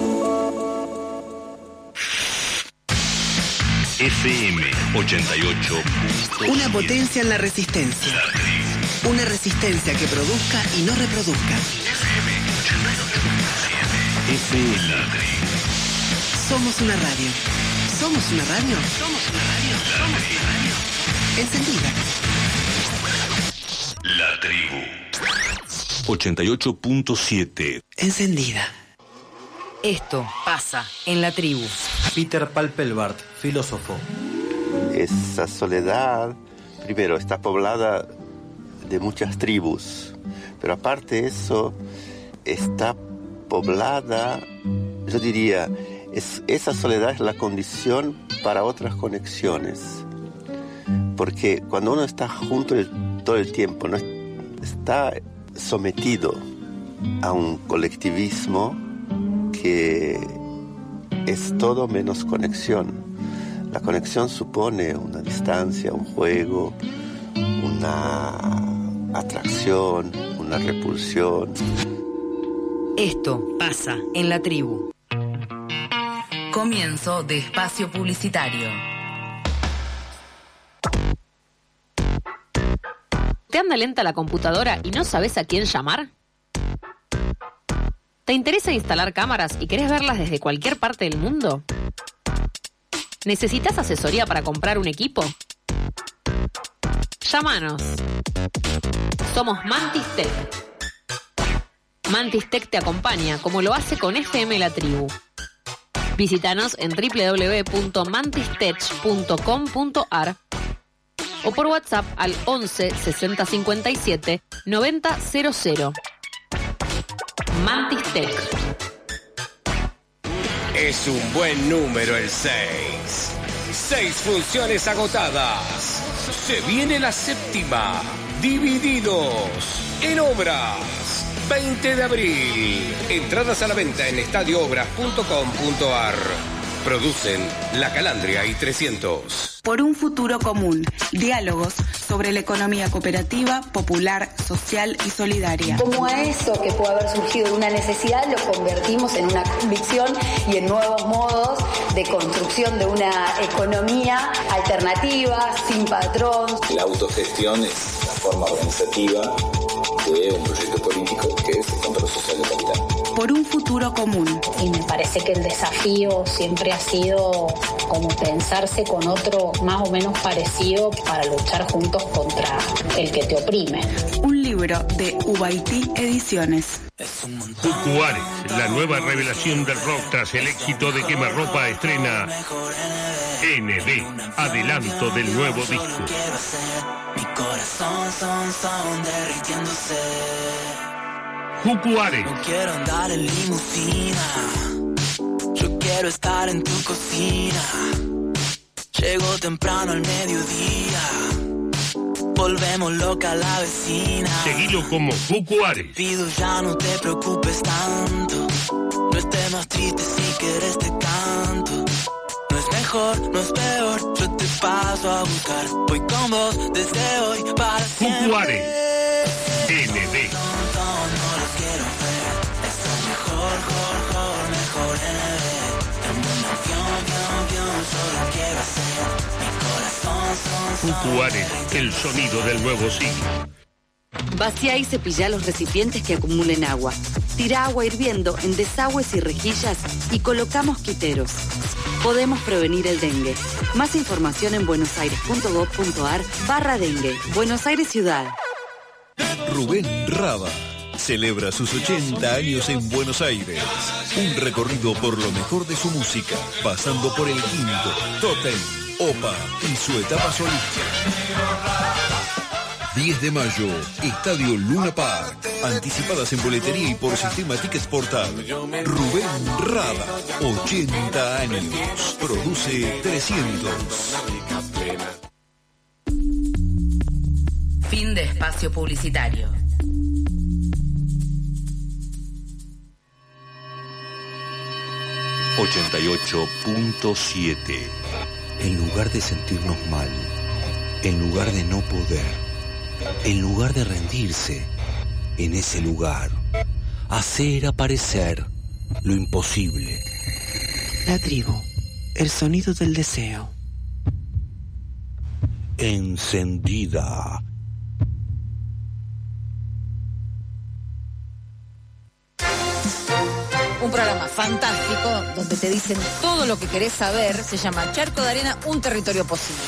FM 88. Una potencia en la resistencia. Una resistencia que produzca y no reproduzca. FM 88.7. FM La Tri. Somos una radio. Somos una radio. Somos una radio. Somos una radio. Encendida. La tribu. 88.7. Encendida. Esto pasa en la tribu. Peter Palpelbart, filósofo. Esa soledad, primero, está poblada de muchas tribus, pero aparte de eso, está poblada, yo diría, esa soledad es la condición para otras conexiones. Porque cuando uno está junto todo el tiempo, no está sometido a un colectivismo que es todo menos conexión. La conexión supone una distancia, un juego, una atracción, una repulsión. Esto pasa en la tribu. Comienzo de espacio publicitario. ¿Te anda lenta la computadora y no sabes a quién llamar? ¿Te interesa instalar cámaras y querés verlas desde cualquier parte del mundo? ¿Necesitas asesoría para comprar un equipo? Llámanos. Somos Mantis Tech. Mantis Tech te acompaña como lo hace con FM La Tribu. Visítanos en www.mantistech.com.ar o por WhatsApp al 11 60 57 90 00. Mantis Tech. Es un buen número el 6. 6 funciones agotadas. Se viene la séptima. Divididos en Obras. 20 de abril. Entradas a la venta en estadioobras.com.ar. Producen La Calandria y 300. Por un futuro común. Diálogos sobre la economía cooperativa, popular, social y solidaria. Como a eso que puede haber surgido de una necesidad, lo convertimos en una convicción y en nuevos modos de construcción de una economía alternativa, sin patrón. La autogestión es la forma organizativa de un proyecto político que es el control social del capital. Por un futuro común. Y me parece que el desafío siempre ha sido como pensarse con otro más o menos parecido para luchar juntos contra el que te oprime. Un libro de Ubaití Ediciones. Juárez, la nueva revelación del rock tras el éxito de Quemarropa, estrena ND, adelanto del nuevo disco. Mi corazón son derritiéndose. Juárez. No quiero andar en limusina, yo quiero estar en tu cocina. Llego temprano al mediodía, volvemos loca la vecina. Seguilo como Juárez. Pido ya no te preocupes tanto, no estés más triste si quieres te canto. No es mejor, no es peor, yo te paso a buscar. Voy con vos desde hoy para siempre. Juárez. ND. Mejor en un avión, solo quiero hacer mi corazón Juárez, el sonido del nuevo siglo. Vacía y cepilla los recipientes que acumulen agua. Tira agua hirviendo en desagües y rejillas y coloca mosquiteros. Podemos prevenir el dengue. Más información en buenosaires.gov.ar/dengue. Buenos Aires Ciudad. Rubén Rada celebra sus 80 años en Buenos Aires. Un recorrido por lo mejor de su música, pasando por El Quinto, Totem, Opa y su etapa solista. 10 de mayo, Estadio Luna Park. Anticipadas en boletería y por sistema Tickets Portal. Rubén Rada, 80 años. Produce 300. Fin de espacio publicitario. ...88.7... En lugar de sentirnos mal, en lugar de no poder, en lugar de rendirse, en ese lugar, hacer aparecer lo imposible. La tribu, el sonido del deseo. Encendida. un programa fantástico donde te dicen todo lo que querés saber. Se llama Charco de Arena, un territorio posible.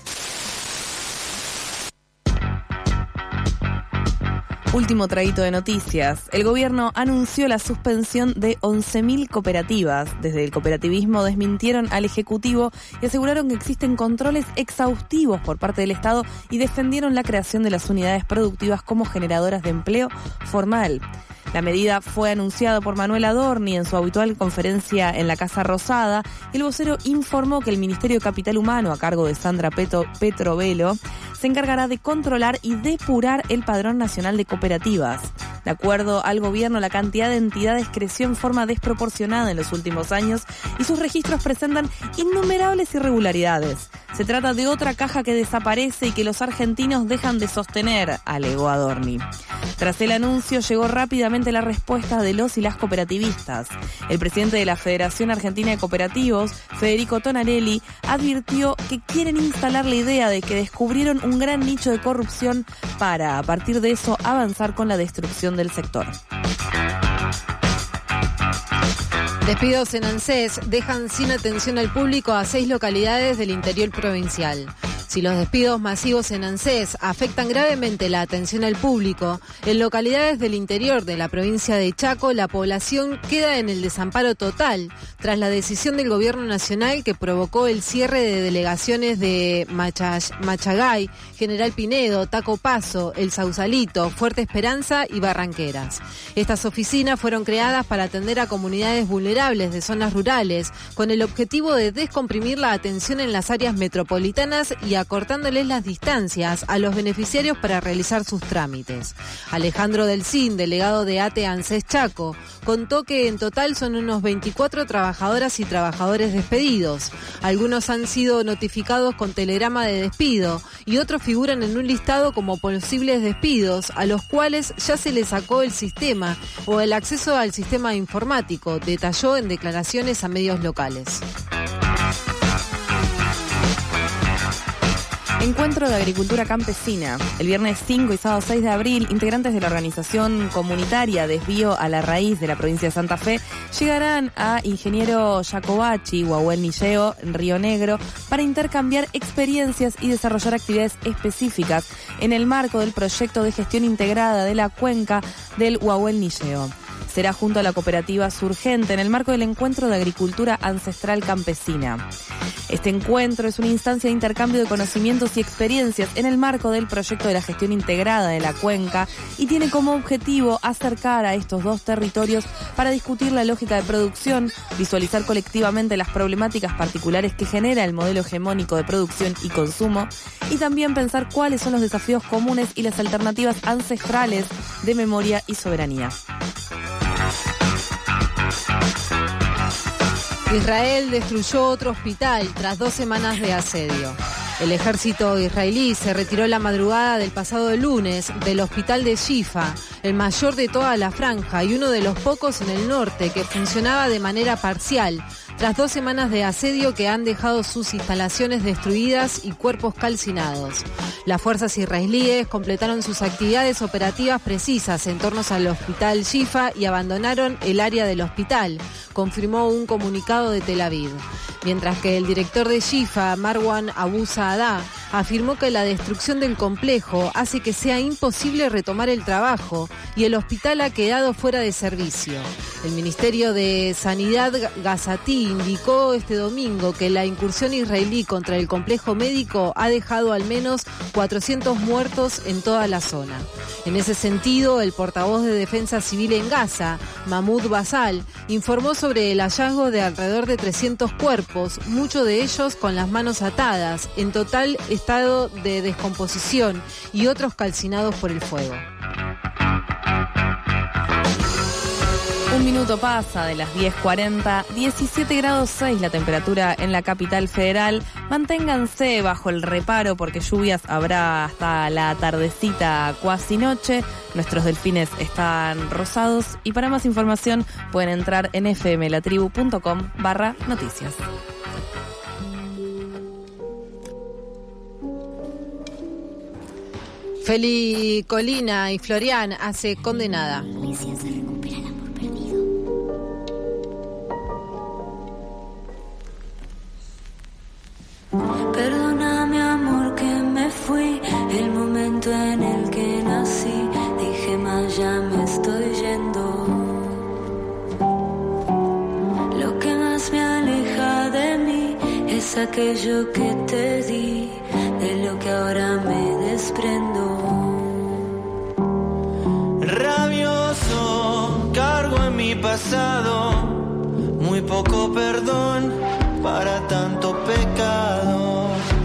Último traguito de noticias. El gobierno anunció la suspensión de 11.000 cooperativas. Desde el cooperativismo desmintieron al Ejecutivo y aseguraron que existen controles exhaustivos por parte del Estado y defendieron la creación de las unidades productivas como generadoras de empleo formal. La medida fue anunciada por Manuel Adorni en su habitual conferencia en la Casa Rosada. El vocero informó que el Ministerio de Capital Humano, a cargo de Sandra Petrovelo, se encargará de controlar y depurar el Padrón Nacional de Cooperativas. De acuerdo al gobierno, la cantidad de entidades creció en forma desproporcionada en los últimos años y sus registros presentan innumerables irregularidades. Se trata de otra caja que desaparece y que los argentinos dejan de sostener, alegó Adorni. Tras el anuncio llegó rápidamente la respuesta de los y las cooperativistas. El presidente de la Federación Argentina de Cooperativos, Federico Tonarelli, advirtió que quieren instalar la idea de que descubrieron un gran nicho de corrupción para, a partir de eso, avanzar con la destrucción del sector. Despidos en ANSES dejan sin atención al público a 6 localidades del interior provincial. Si los despidos masivos en ANSES afectan gravemente la atención al público, en localidades del interior de la provincia de Chaco, la población queda en el desamparo total tras la decisión del gobierno nacional que provocó el cierre de delegaciones de Machagay, General Pinedo, Taco Paso, El Sausalito, Fuerte Esperanza y Barranqueras. Estas oficinas fueron creadas para atender a comunidades vulnerables de zonas rurales, con el objetivo de descomprimir la atención en las áreas metropolitanas y acortándoles las distancias a los beneficiarios para realizar sus trámites. Alejandro Delcín, delegado de ATE ANSES Chaco, contó que en total son unos 24 trabajadoras y trabajadores despedidos. Algunos han sido notificados con telegrama de despido y otros figuran en un listado como posibles despidos a los cuales ya se les sacó el sistema o el acceso al sistema informático, detalló en declaraciones a medios locales. Encuentro de Agricultura Campesina. El viernes 5 y sábado 6 de abril, integrantes de la organización comunitaria Desvío a la Raíz de la provincia de Santa Fe llegarán a Ingeniero Jacobachi, Huahuel Nilleo, en Río Negro, para intercambiar experiencias y desarrollar actividades específicas en el marco del proyecto de gestión integrada de la cuenca del Huahuel Nilleo. Será junto a la cooperativa Surgente en el marco del Encuentro de Agricultura Ancestral Campesina. Este encuentro es una instancia de intercambio de conocimientos y experiencias en el marco del proyecto de la gestión integrada de la cuenca y tiene como objetivo acercar a estos dos territorios para discutir la lógica de producción, visualizar colectivamente las problemáticas particulares que genera el modelo hegemónico de producción y consumo y también pensar cuáles son los desafíos comunes y las alternativas ancestrales de memoria y soberanía. Israel destruyó otro hospital tras 2 semanas de asedio. El ejército israelí se retiró la madrugada del pasado lunes del hospital de Shifa, el mayor de toda la franja y uno de los pocos en el norte que funcionaba de manera parcial, tras 2 semanas de asedio que han dejado sus instalaciones destruidas y cuerpos calcinados. Las fuerzas israelíes completaron sus actividades operativas precisas en torno al hospital Shifa y abandonaron el área del hospital, confirmó un comunicado de Tel Aviv. Mientras que el director de Shifa, Marwan Abu Saadá, afirmó que la destrucción del complejo hace que sea imposible retomar el trabajo y el hospital ha quedado fuera de servicio. El Ministerio de Sanidad gazatí indicó este domingo que la incursión israelí contra el complejo médico ha dejado al menos 400 muertos en toda la zona. En ese sentido, el portavoz de Defensa Civil en Gaza, Mahmoud Basal, informó sobre el hallazgo de alrededor de 300 cuerpos, muchos de ellos con las manos atadas, en total estado de descomposición y otros calcinados por el fuego. 1 minuto pasa de las 10:40, 17 grados 6 la temperatura en la capital federal. Manténganse bajo el reparo porque lluvias habrá hasta la tardecita cuasi noche. Nuestros delfines están rosados y para más información pueden entrar en fmlatribu.com/noticias. Feli Colina y Florian hace Condenada. es aquello que te di, de lo que ahora me desprendo. Rabioso, cargo en mi pasado, muy poco perdón para tanto pecado.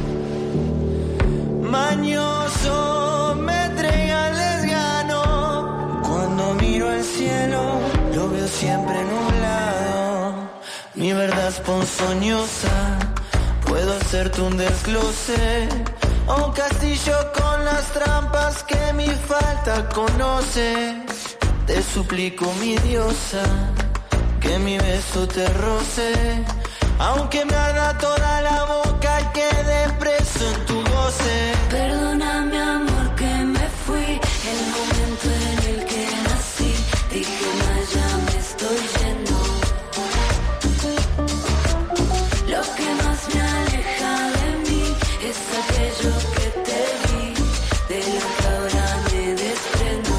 Mañoso, me traigan les gano. Cuando miro al cielo, lo veo siempre nublado. Mi verdad es ponzoñosa, puedo hacerte un desglose. Un castillo con las trampas que mi falta conoce. Te suplico, mi diosa, que mi beso te roce. Aunque me arda toda la boca y quede preso en tu goce. Perdóname, amor, que me fui. El momento en el que nací, dije, ya me estoy yendo. Lo que más me aleja de mí es aquello que te di, de lo que ahora me desprendo.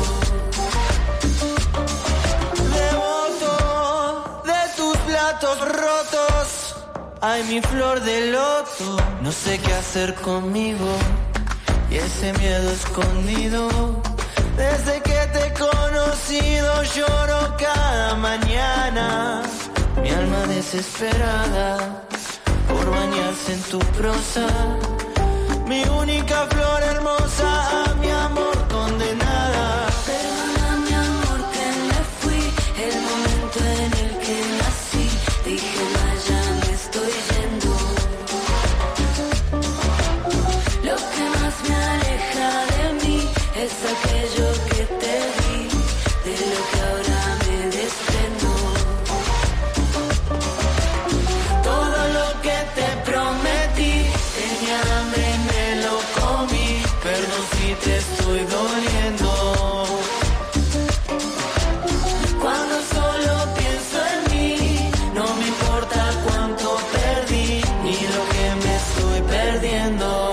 Devoto de tus platos rotos, ay, mi flor de loto. No sé qué hacer conmigo y ese miedo escondido. Desde que te he conocido lloro cada mañana. Mi alma desesperada por bañarse en tu prosa. Mi única flor hermosa, a mi amor condenada. Perdóname, amor, que me fui. El momento en el que nací, dije, ya me estoy yendo. Lo que más me aleja de mí es aquello que te di, de lo que ahora me desprendo. Todo lo que te prometí, tenía hambre y me lo comí. Perdón si te estoy doliendo. Cuando solo pienso en mí, no me importa cuánto perdí, ni lo que me estoy perdiendo.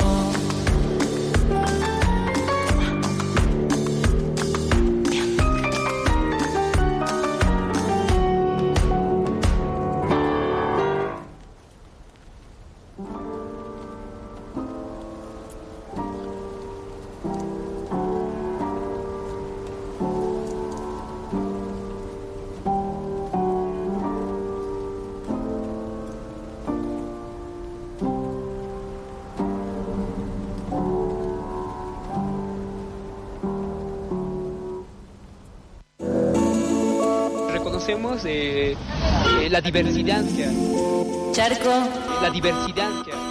Reconocemos la diversidad. Charco. La diversidad.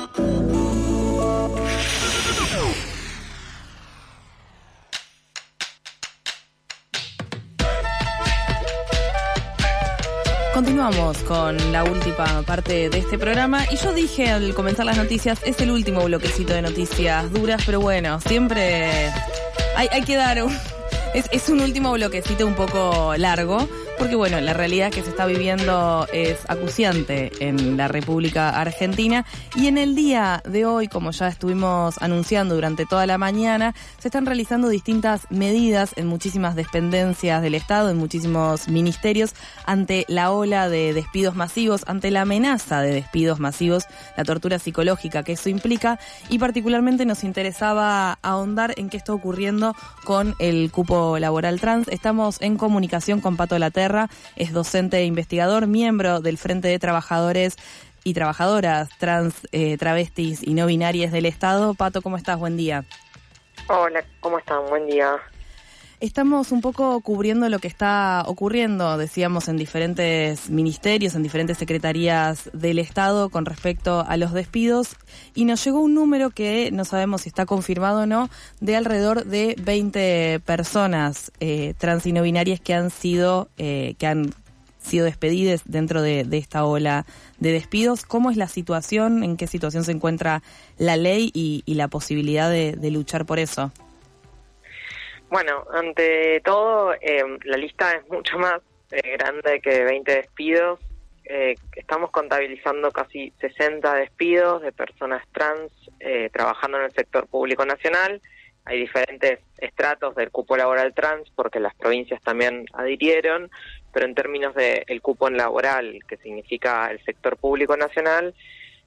Continuamos con la última parte de este programa y yo dije al comenzar las noticias, es el último bloquecito de noticias duras, pero bueno, siempre hay que dar es un último bloquecito un poco largo, porque bueno, la realidad que se está viviendo es acuciante en la República Argentina y en el día de hoy, como ya estuvimos anunciando durante toda la mañana, se están realizando distintas medidas en muchísimas dependencias del Estado, en muchísimos ministerios, ante la ola de despidos masivos, ante la amenaza de despidos masivos, la tortura psicológica que eso implica, y particularmente nos interesaba ahondar en qué está ocurriendo con el cupo laboral trans. Estamos en comunicación con Pato Laterra, es docente e investigador, miembro del Frente de Trabajadores y Trabajadoras Trans, Travestis y No Binarias del Estado. Pato, ¿cómo estás? Buen día. Hola, ¿cómo están? Buen día. Estamos un poco cubriendo lo que está ocurriendo, decíamos, en diferentes ministerios, en diferentes secretarías del Estado con respecto a los despidos, y nos llegó un número que no sabemos si está confirmado o no, de alrededor de 20 personas trans y no binarias que han sido despedidas dentro de esta ola de despidos. ¿Cómo es la situación? ¿En qué situación se encuentra la ley y la posibilidad de luchar por eso? Bueno, ante todo, la lista es mucho más grande que 20 despidos. Estamos contabilizando casi 60 despidos de personas trans trabajando en el sector público nacional. Hay diferentes estratos del cupo laboral trans porque las provincias también adhirieron, pero en términos del cupo laboral, que significa el sector público nacional,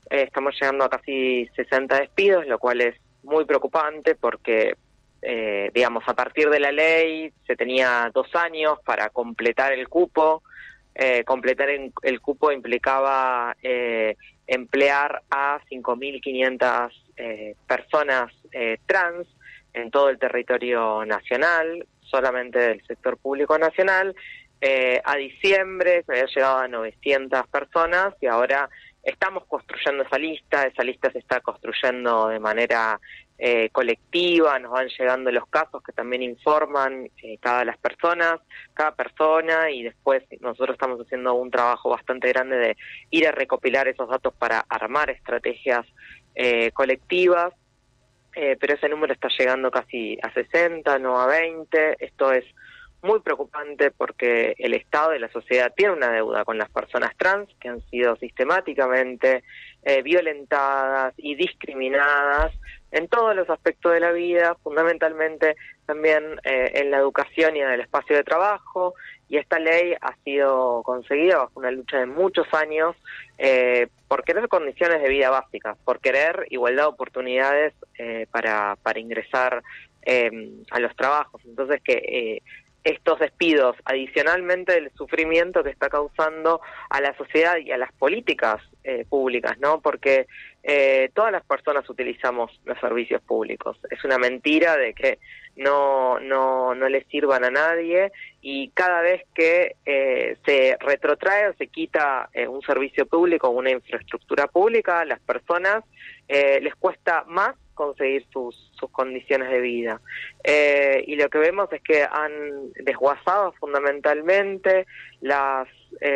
estamos llegando a casi 60 despidos, lo cual es muy preocupante porque, digamos, a partir de la ley se tenía 2 años para completar el cupo. Completar el cupo implicaba emplear a 5.500 personas trans en todo el territorio nacional, solamente del sector público nacional. A diciembre se había llegado a 900 personas y ahora estamos construyendo esa lista se está construyendo de manera colectiva, nos van llegando los casos que también informan cada persona, y después nosotros estamos haciendo un trabajo bastante grande de ir a recopilar esos datos para armar estrategias colectivas, pero ese número está llegando casi a 60, no a 20, esto es muy preocupante porque el Estado y la sociedad tienen una deuda con las personas trans que han sido sistemáticamente violentadas y discriminadas en todos los aspectos de la vida, fundamentalmente también en la educación y en el espacio de trabajo, y esta ley ha sido conseguida bajo una lucha de muchos años por querer condiciones de vida básicas, por querer igualdad de oportunidades para ingresar a los trabajos. Entonces que estos despidos, adicionalmente del sufrimiento que está causando a la sociedad y a las políticas públicas, ¿no? Porque todas las personas utilizamos los servicios públicos. Es una mentira de que no les sirvan a nadie, y cada vez que se retrotrae o se quita un servicio público o una infraestructura pública, a las personas les cuesta más conseguir sus condiciones de vida. Y lo que vemos es que han desguazado fundamentalmente las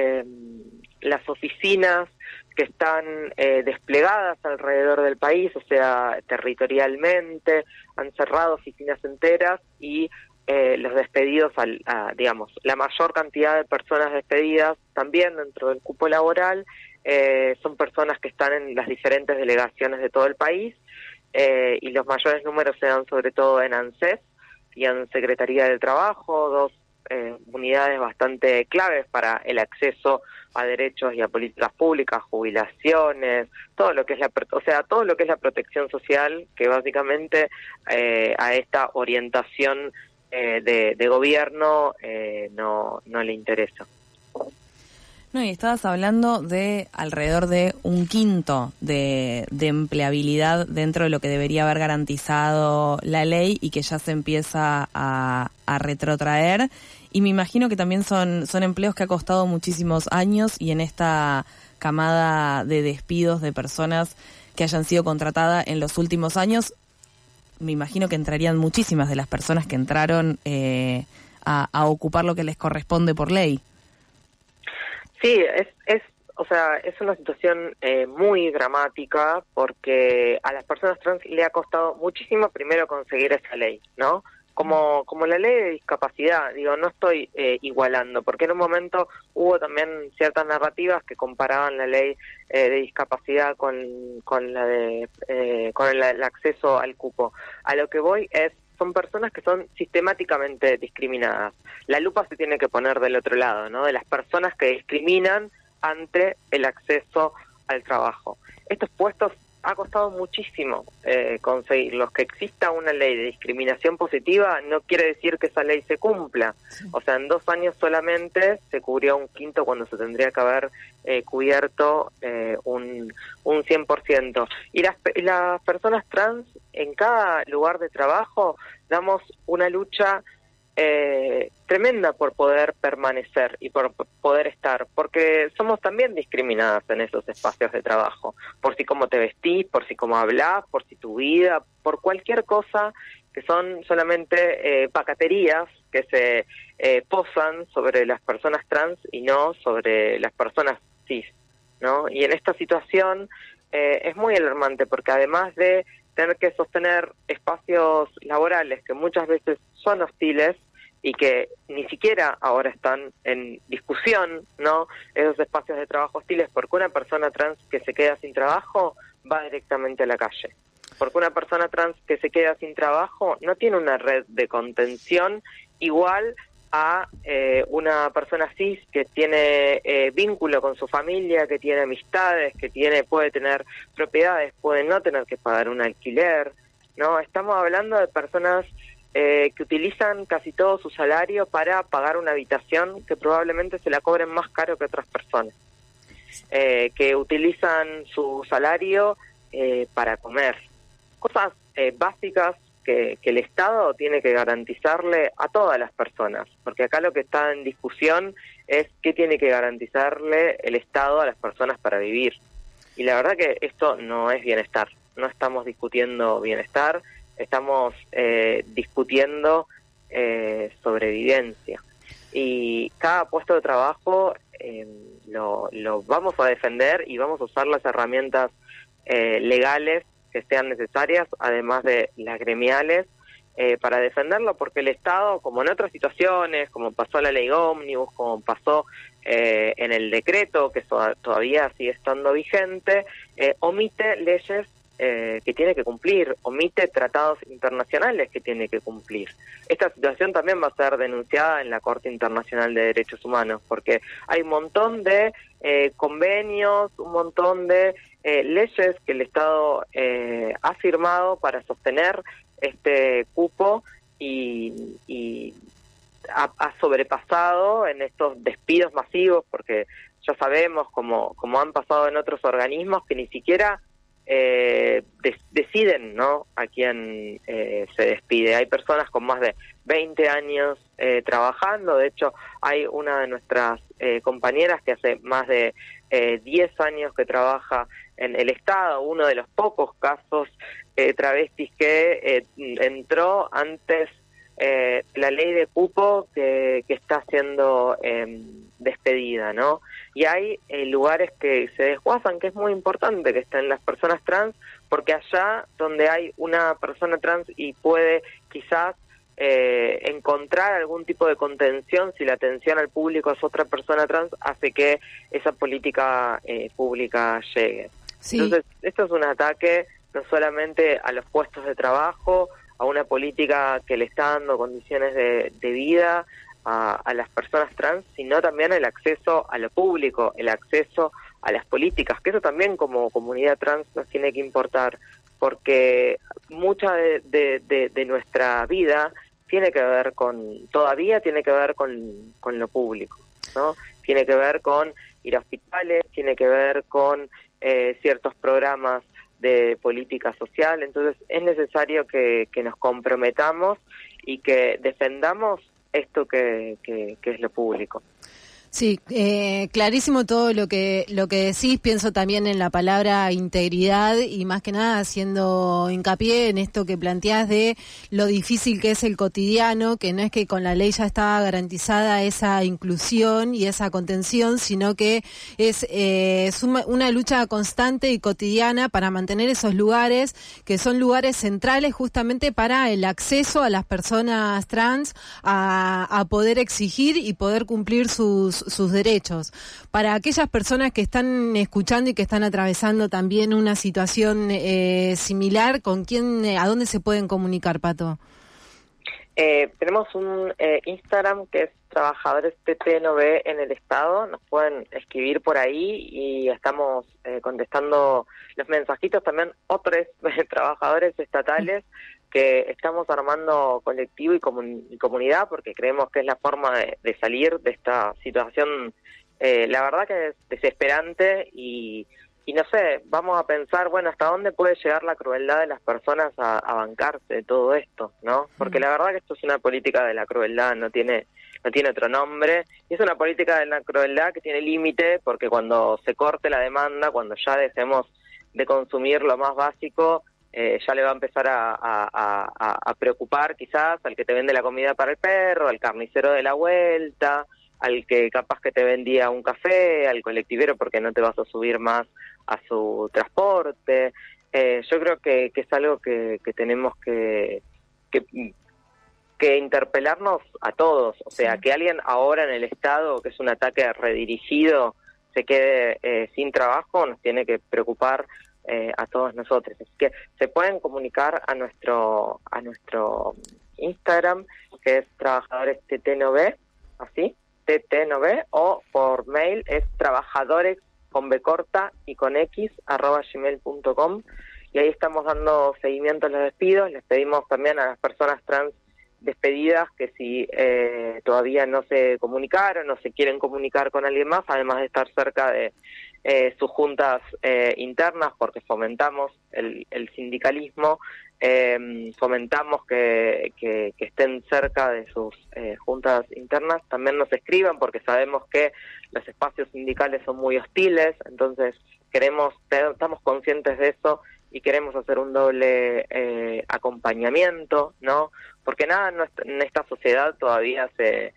oficinas que están desplegadas alrededor del país, o sea, territorialmente, han cerrado oficinas enteras y los despedidos, digamos, la mayor cantidad de personas despedidas también dentro del cupo laboral son personas que están en las diferentes delegaciones de todo el país, y los mayores números se dan sobre todo en ANSES y en Secretaría del Trabajo, 2 unidades bastante claves para el acceso a derechos y a políticas públicas, jubilaciones, todo lo que es todo lo que es la protección social, que básicamente a esta orientación de gobierno no le interesa. No, y estabas hablando de alrededor de 1/5 de empleabilidad dentro de lo que debería haber garantizado la ley y que ya se empieza a retrotraer. Y me imagino que también son empleos que ha costado muchísimos años, y en esta camada de despidos de personas que hayan sido contratadas en los últimos años, me imagino que entrarían muchísimas de las personas que entraron a ocupar lo que les corresponde por ley. Sí, es una situación muy dramática porque a las personas trans le ha costado muchísimo primero conseguir esa ley, ¿no? Como la ley de discapacidad, digo, no estoy igualando, porque en un momento hubo también ciertas narrativas que comparaban la ley de discapacidad con el acceso al cupo. A lo que voy son personas que son sistemáticamente discriminadas. La lupa se tiene que poner del otro lado, ¿no? De las personas que discriminan ante el acceso al trabajo. Estos puestos ha costado muchísimo conseguirlos. Que exista una ley de discriminación positiva no quiere decir que esa ley se cumpla. O sea, en 2 años solamente se cubrió 1/5 cuando se tendría que haber cubierto un 100%. Y las personas trans en cada lugar de trabajo damos una lucha tremenda por poder permanecer y por poder estar, porque somos también discriminadas en esos espacios de trabajo, por si cómo te vestís, por si cómo hablás, por si tu vida, por cualquier cosa, que son solamente pacaterías que se posan sobre las personas trans y no sobre las personas cis, ¿no? Y en esta situación es muy alarmante, porque además de tener que sostener espacios laborales que muchas veces son hostiles y que ni siquiera ahora están en discusión, ¿no? Esos espacios de trabajo hostiles, porque una persona trans que se queda sin trabajo va directamente a la calle. Porque una persona trans que se queda sin trabajo no tiene una red de contención igual a una persona cis que tiene vínculo con su familia, que tiene amistades, puede tener propiedades, puede no tener que pagar un alquiler, ¿no? Estamos hablando de personas que utilizan casi todo su salario para pagar una habitación que probablemente se la cobren más caro que otras personas, que utilizan su salario para comer, cosas básicas que el Estado tiene que garantizarle a todas las personas, porque acá lo que está en discusión es qué tiene que garantizarle el Estado a las personas para vivir. Y la verdad que esto no es bienestar, no estamos discutiendo bienestar, estamos discutiendo sobrevivencia. Y cada puesto de trabajo lo vamos a defender y vamos a usar las herramientas legales que sean necesarias, además de las gremiales, para defenderlo, porque el Estado, como en otras situaciones, como pasó la ley ómnibus, como pasó en el decreto, que todavía sigue estando vigente, omite leyes que tiene que cumplir, omite tratados internacionales que tiene que cumplir. Esta situación también va a ser denunciada en la Corte Internacional de Derechos Humanos, porque hay un montón de convenios, un montón de leyes que el Estado ha firmado para sostener este cupo y ha sobrepasado en estos despidos masivos, porque ya sabemos, como han pasado en otros organismos, que ni siquiera deciden, ¿no?, a quién se despide. Hay personas con más de 20 años trabajando. De hecho, hay una de nuestras compañeras que hace más de 10 años que trabaja en el Estado, uno de los pocos casos travestis que entró antes la ley de cupo que está siendo despedida, ¿no? Y hay lugares que se desguazan, que es muy importante que estén las personas trans, porque allá donde hay una persona trans y puede quizás encontrar algún tipo de contención, si la atención al público es otra persona trans, hace que esa política pública llegue. Sí. Entonces, esto es un ataque no solamente a los puestos de trabajo, a una política que le está dando condiciones de vida a las personas trans, sino también el acceso a lo público, el acceso a las políticas, que eso también como comunidad trans nos tiene que importar, porque mucha de nuestra vida todavía tiene que ver con lo público, ¿no? Tiene que ver con ir a hospitales, tiene que ver con ciertos programas de política social. Entonces es necesario que nos comprometamos y que defendamos esto que es lo público. Sí, clarísimo todo lo que decís. Pienso también en la palabra integridad y más que nada haciendo hincapié en esto que planteás de lo difícil que es el cotidiano, que no es que con la ley ya está garantizada esa inclusión y esa contención, sino que es una lucha constante y cotidiana para mantener esos lugares que son lugares centrales justamente para el acceso a las personas trans a poder exigir y poder cumplir sus derechos. Para aquellas personas que están escuchando y que están atravesando también una situación similar, ¿a dónde se pueden comunicar, Pato? Tenemos un Instagram que es Trabajadores TTNB en el Estado. Nos pueden escribir por ahí y estamos contestando los mensajitos. También otros trabajadores estatales que estamos armando colectivo y comunidad, porque creemos que es la forma de salir de esta situación, la verdad que es desesperante y no sé, vamos a pensar, bueno, hasta dónde puede llegar la crueldad de las personas a bancarse de todo esto, ¿no? Porque la verdad que esto es una política de la crueldad, no tiene otro nombre, y es una política de la crueldad que tiene límite, porque cuando se corte la demanda, cuando ya dejemos de consumir lo más básico, ya le va a empezar a preocupar quizás al que te vende la comida para el perro, al carnicero de la vuelta, al que capaz que te vendía un café, al colectivero porque no te vas a subir más a su transporte. Yo creo que es algo que tenemos que interpelarnos a todos. O sea, que alguien ahora en el Estado, que es un ataque redirigido, se quede sin trabajo, nos tiene que preocupar a todos nosotros. Así que se pueden comunicar a nuestro Instagram, que es trabajadores TT9, así, TT9, o por mail es trabajadores con B corta y con X @gmail.com, y ahí estamos dando seguimiento a los despidos. Les pedimos también a las personas trans despedidas que si todavía no se comunicaron, no se quieren comunicar con alguien más, además de estar cerca de sus juntas internas, porque fomentamos el sindicalismo, fomentamos que estén cerca de sus juntas internas, también nos escriban, porque sabemos que los espacios sindicales son muy hostiles, entonces estamos conscientes de eso y queremos hacer un doble acompañamiento, ¿no? Porque nada en esta sociedad todavía se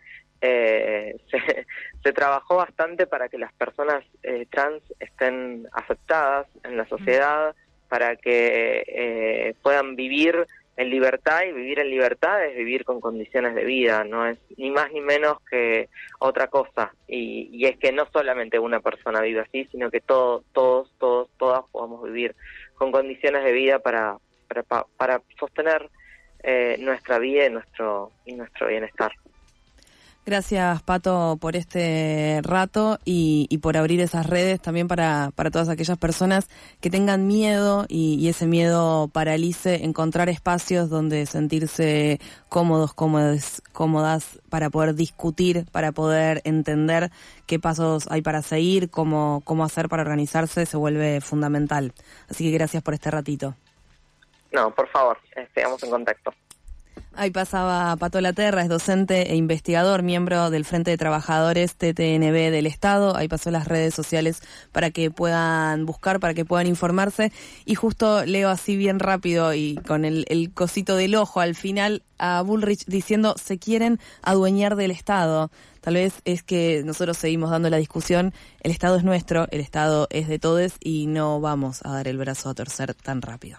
trabajó bastante para que las personas trans estén aceptadas en la sociedad, para que puedan vivir en libertad, y vivir en libertad es vivir con condiciones de vida, no es ni más ni menos que otra cosa, y es que no solamente una persona vive así, sino que todas podamos vivir con condiciones de vida para sostener nuestra vida y nuestro bienestar. Gracias, Pato, por este rato y por abrir esas redes también para todas aquellas personas que tengan miedo y ese miedo paralice encontrar espacios donde sentirse cómodas para poder discutir, para poder entender qué pasos hay para seguir, cómo hacer para organizarse, se vuelve fundamental. Así que gracias por este ratito. No, por favor, sigamos en contacto. Ahí pasaba Pato Laterra, es docente e investigador, miembro del Frente de Trabajadores TTNB del Estado. Ahí pasó las redes sociales para que puedan buscar, para que puedan informarse. Y justo leo así bien rápido y con el cosito del ojo al final a Bullrich diciendo: se quieren adueñar del Estado. Tal vez es que nosotros seguimos dando la discusión, el Estado es nuestro, el Estado es de todos y no vamos a dar el brazo a torcer tan rápido.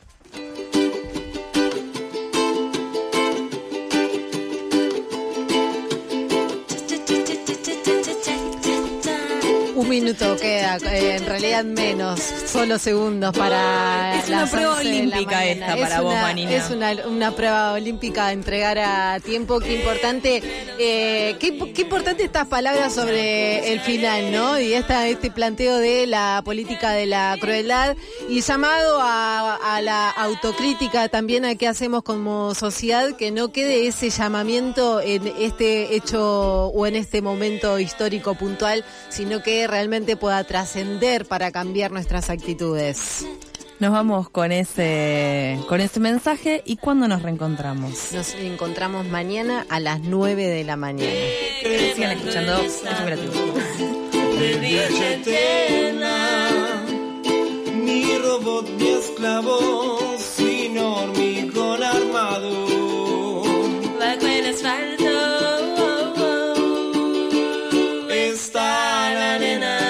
Un minuto queda, en realidad menos, solo segundos para es una prueba olímpica esta para vos, Manina. Es una prueba olímpica a entregar a tiempo. Qué importante, qué importante estas palabras sobre el final, ¿no? Y este planteo de la política de la crueldad y llamado a la autocrítica también, a qué hacemos como sociedad, que no quede ese llamamiento en este hecho o en este momento histórico puntual, sino que realmente pueda trascender para cambiar nuestras actitudes. Nos vamos con ese mensaje. ¿Y cuándo nos reencontramos? Nos encontramos mañana a las 9 de la mañana. Sigan escuchando De dicha eterna, mi robot, mi esclavo, sin hormigón armado. Bajo el asfalto está la arena.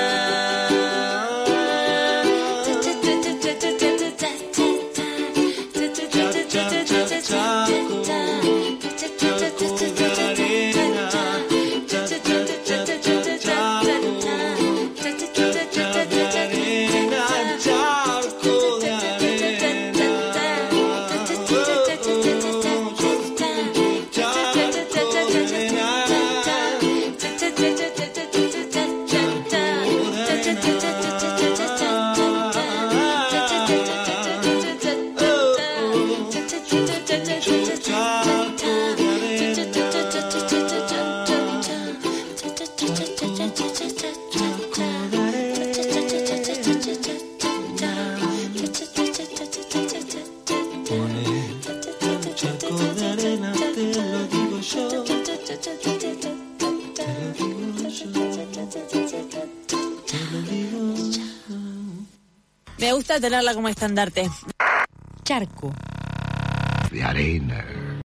Me gusta tenerla como estandarte. Charco de arena.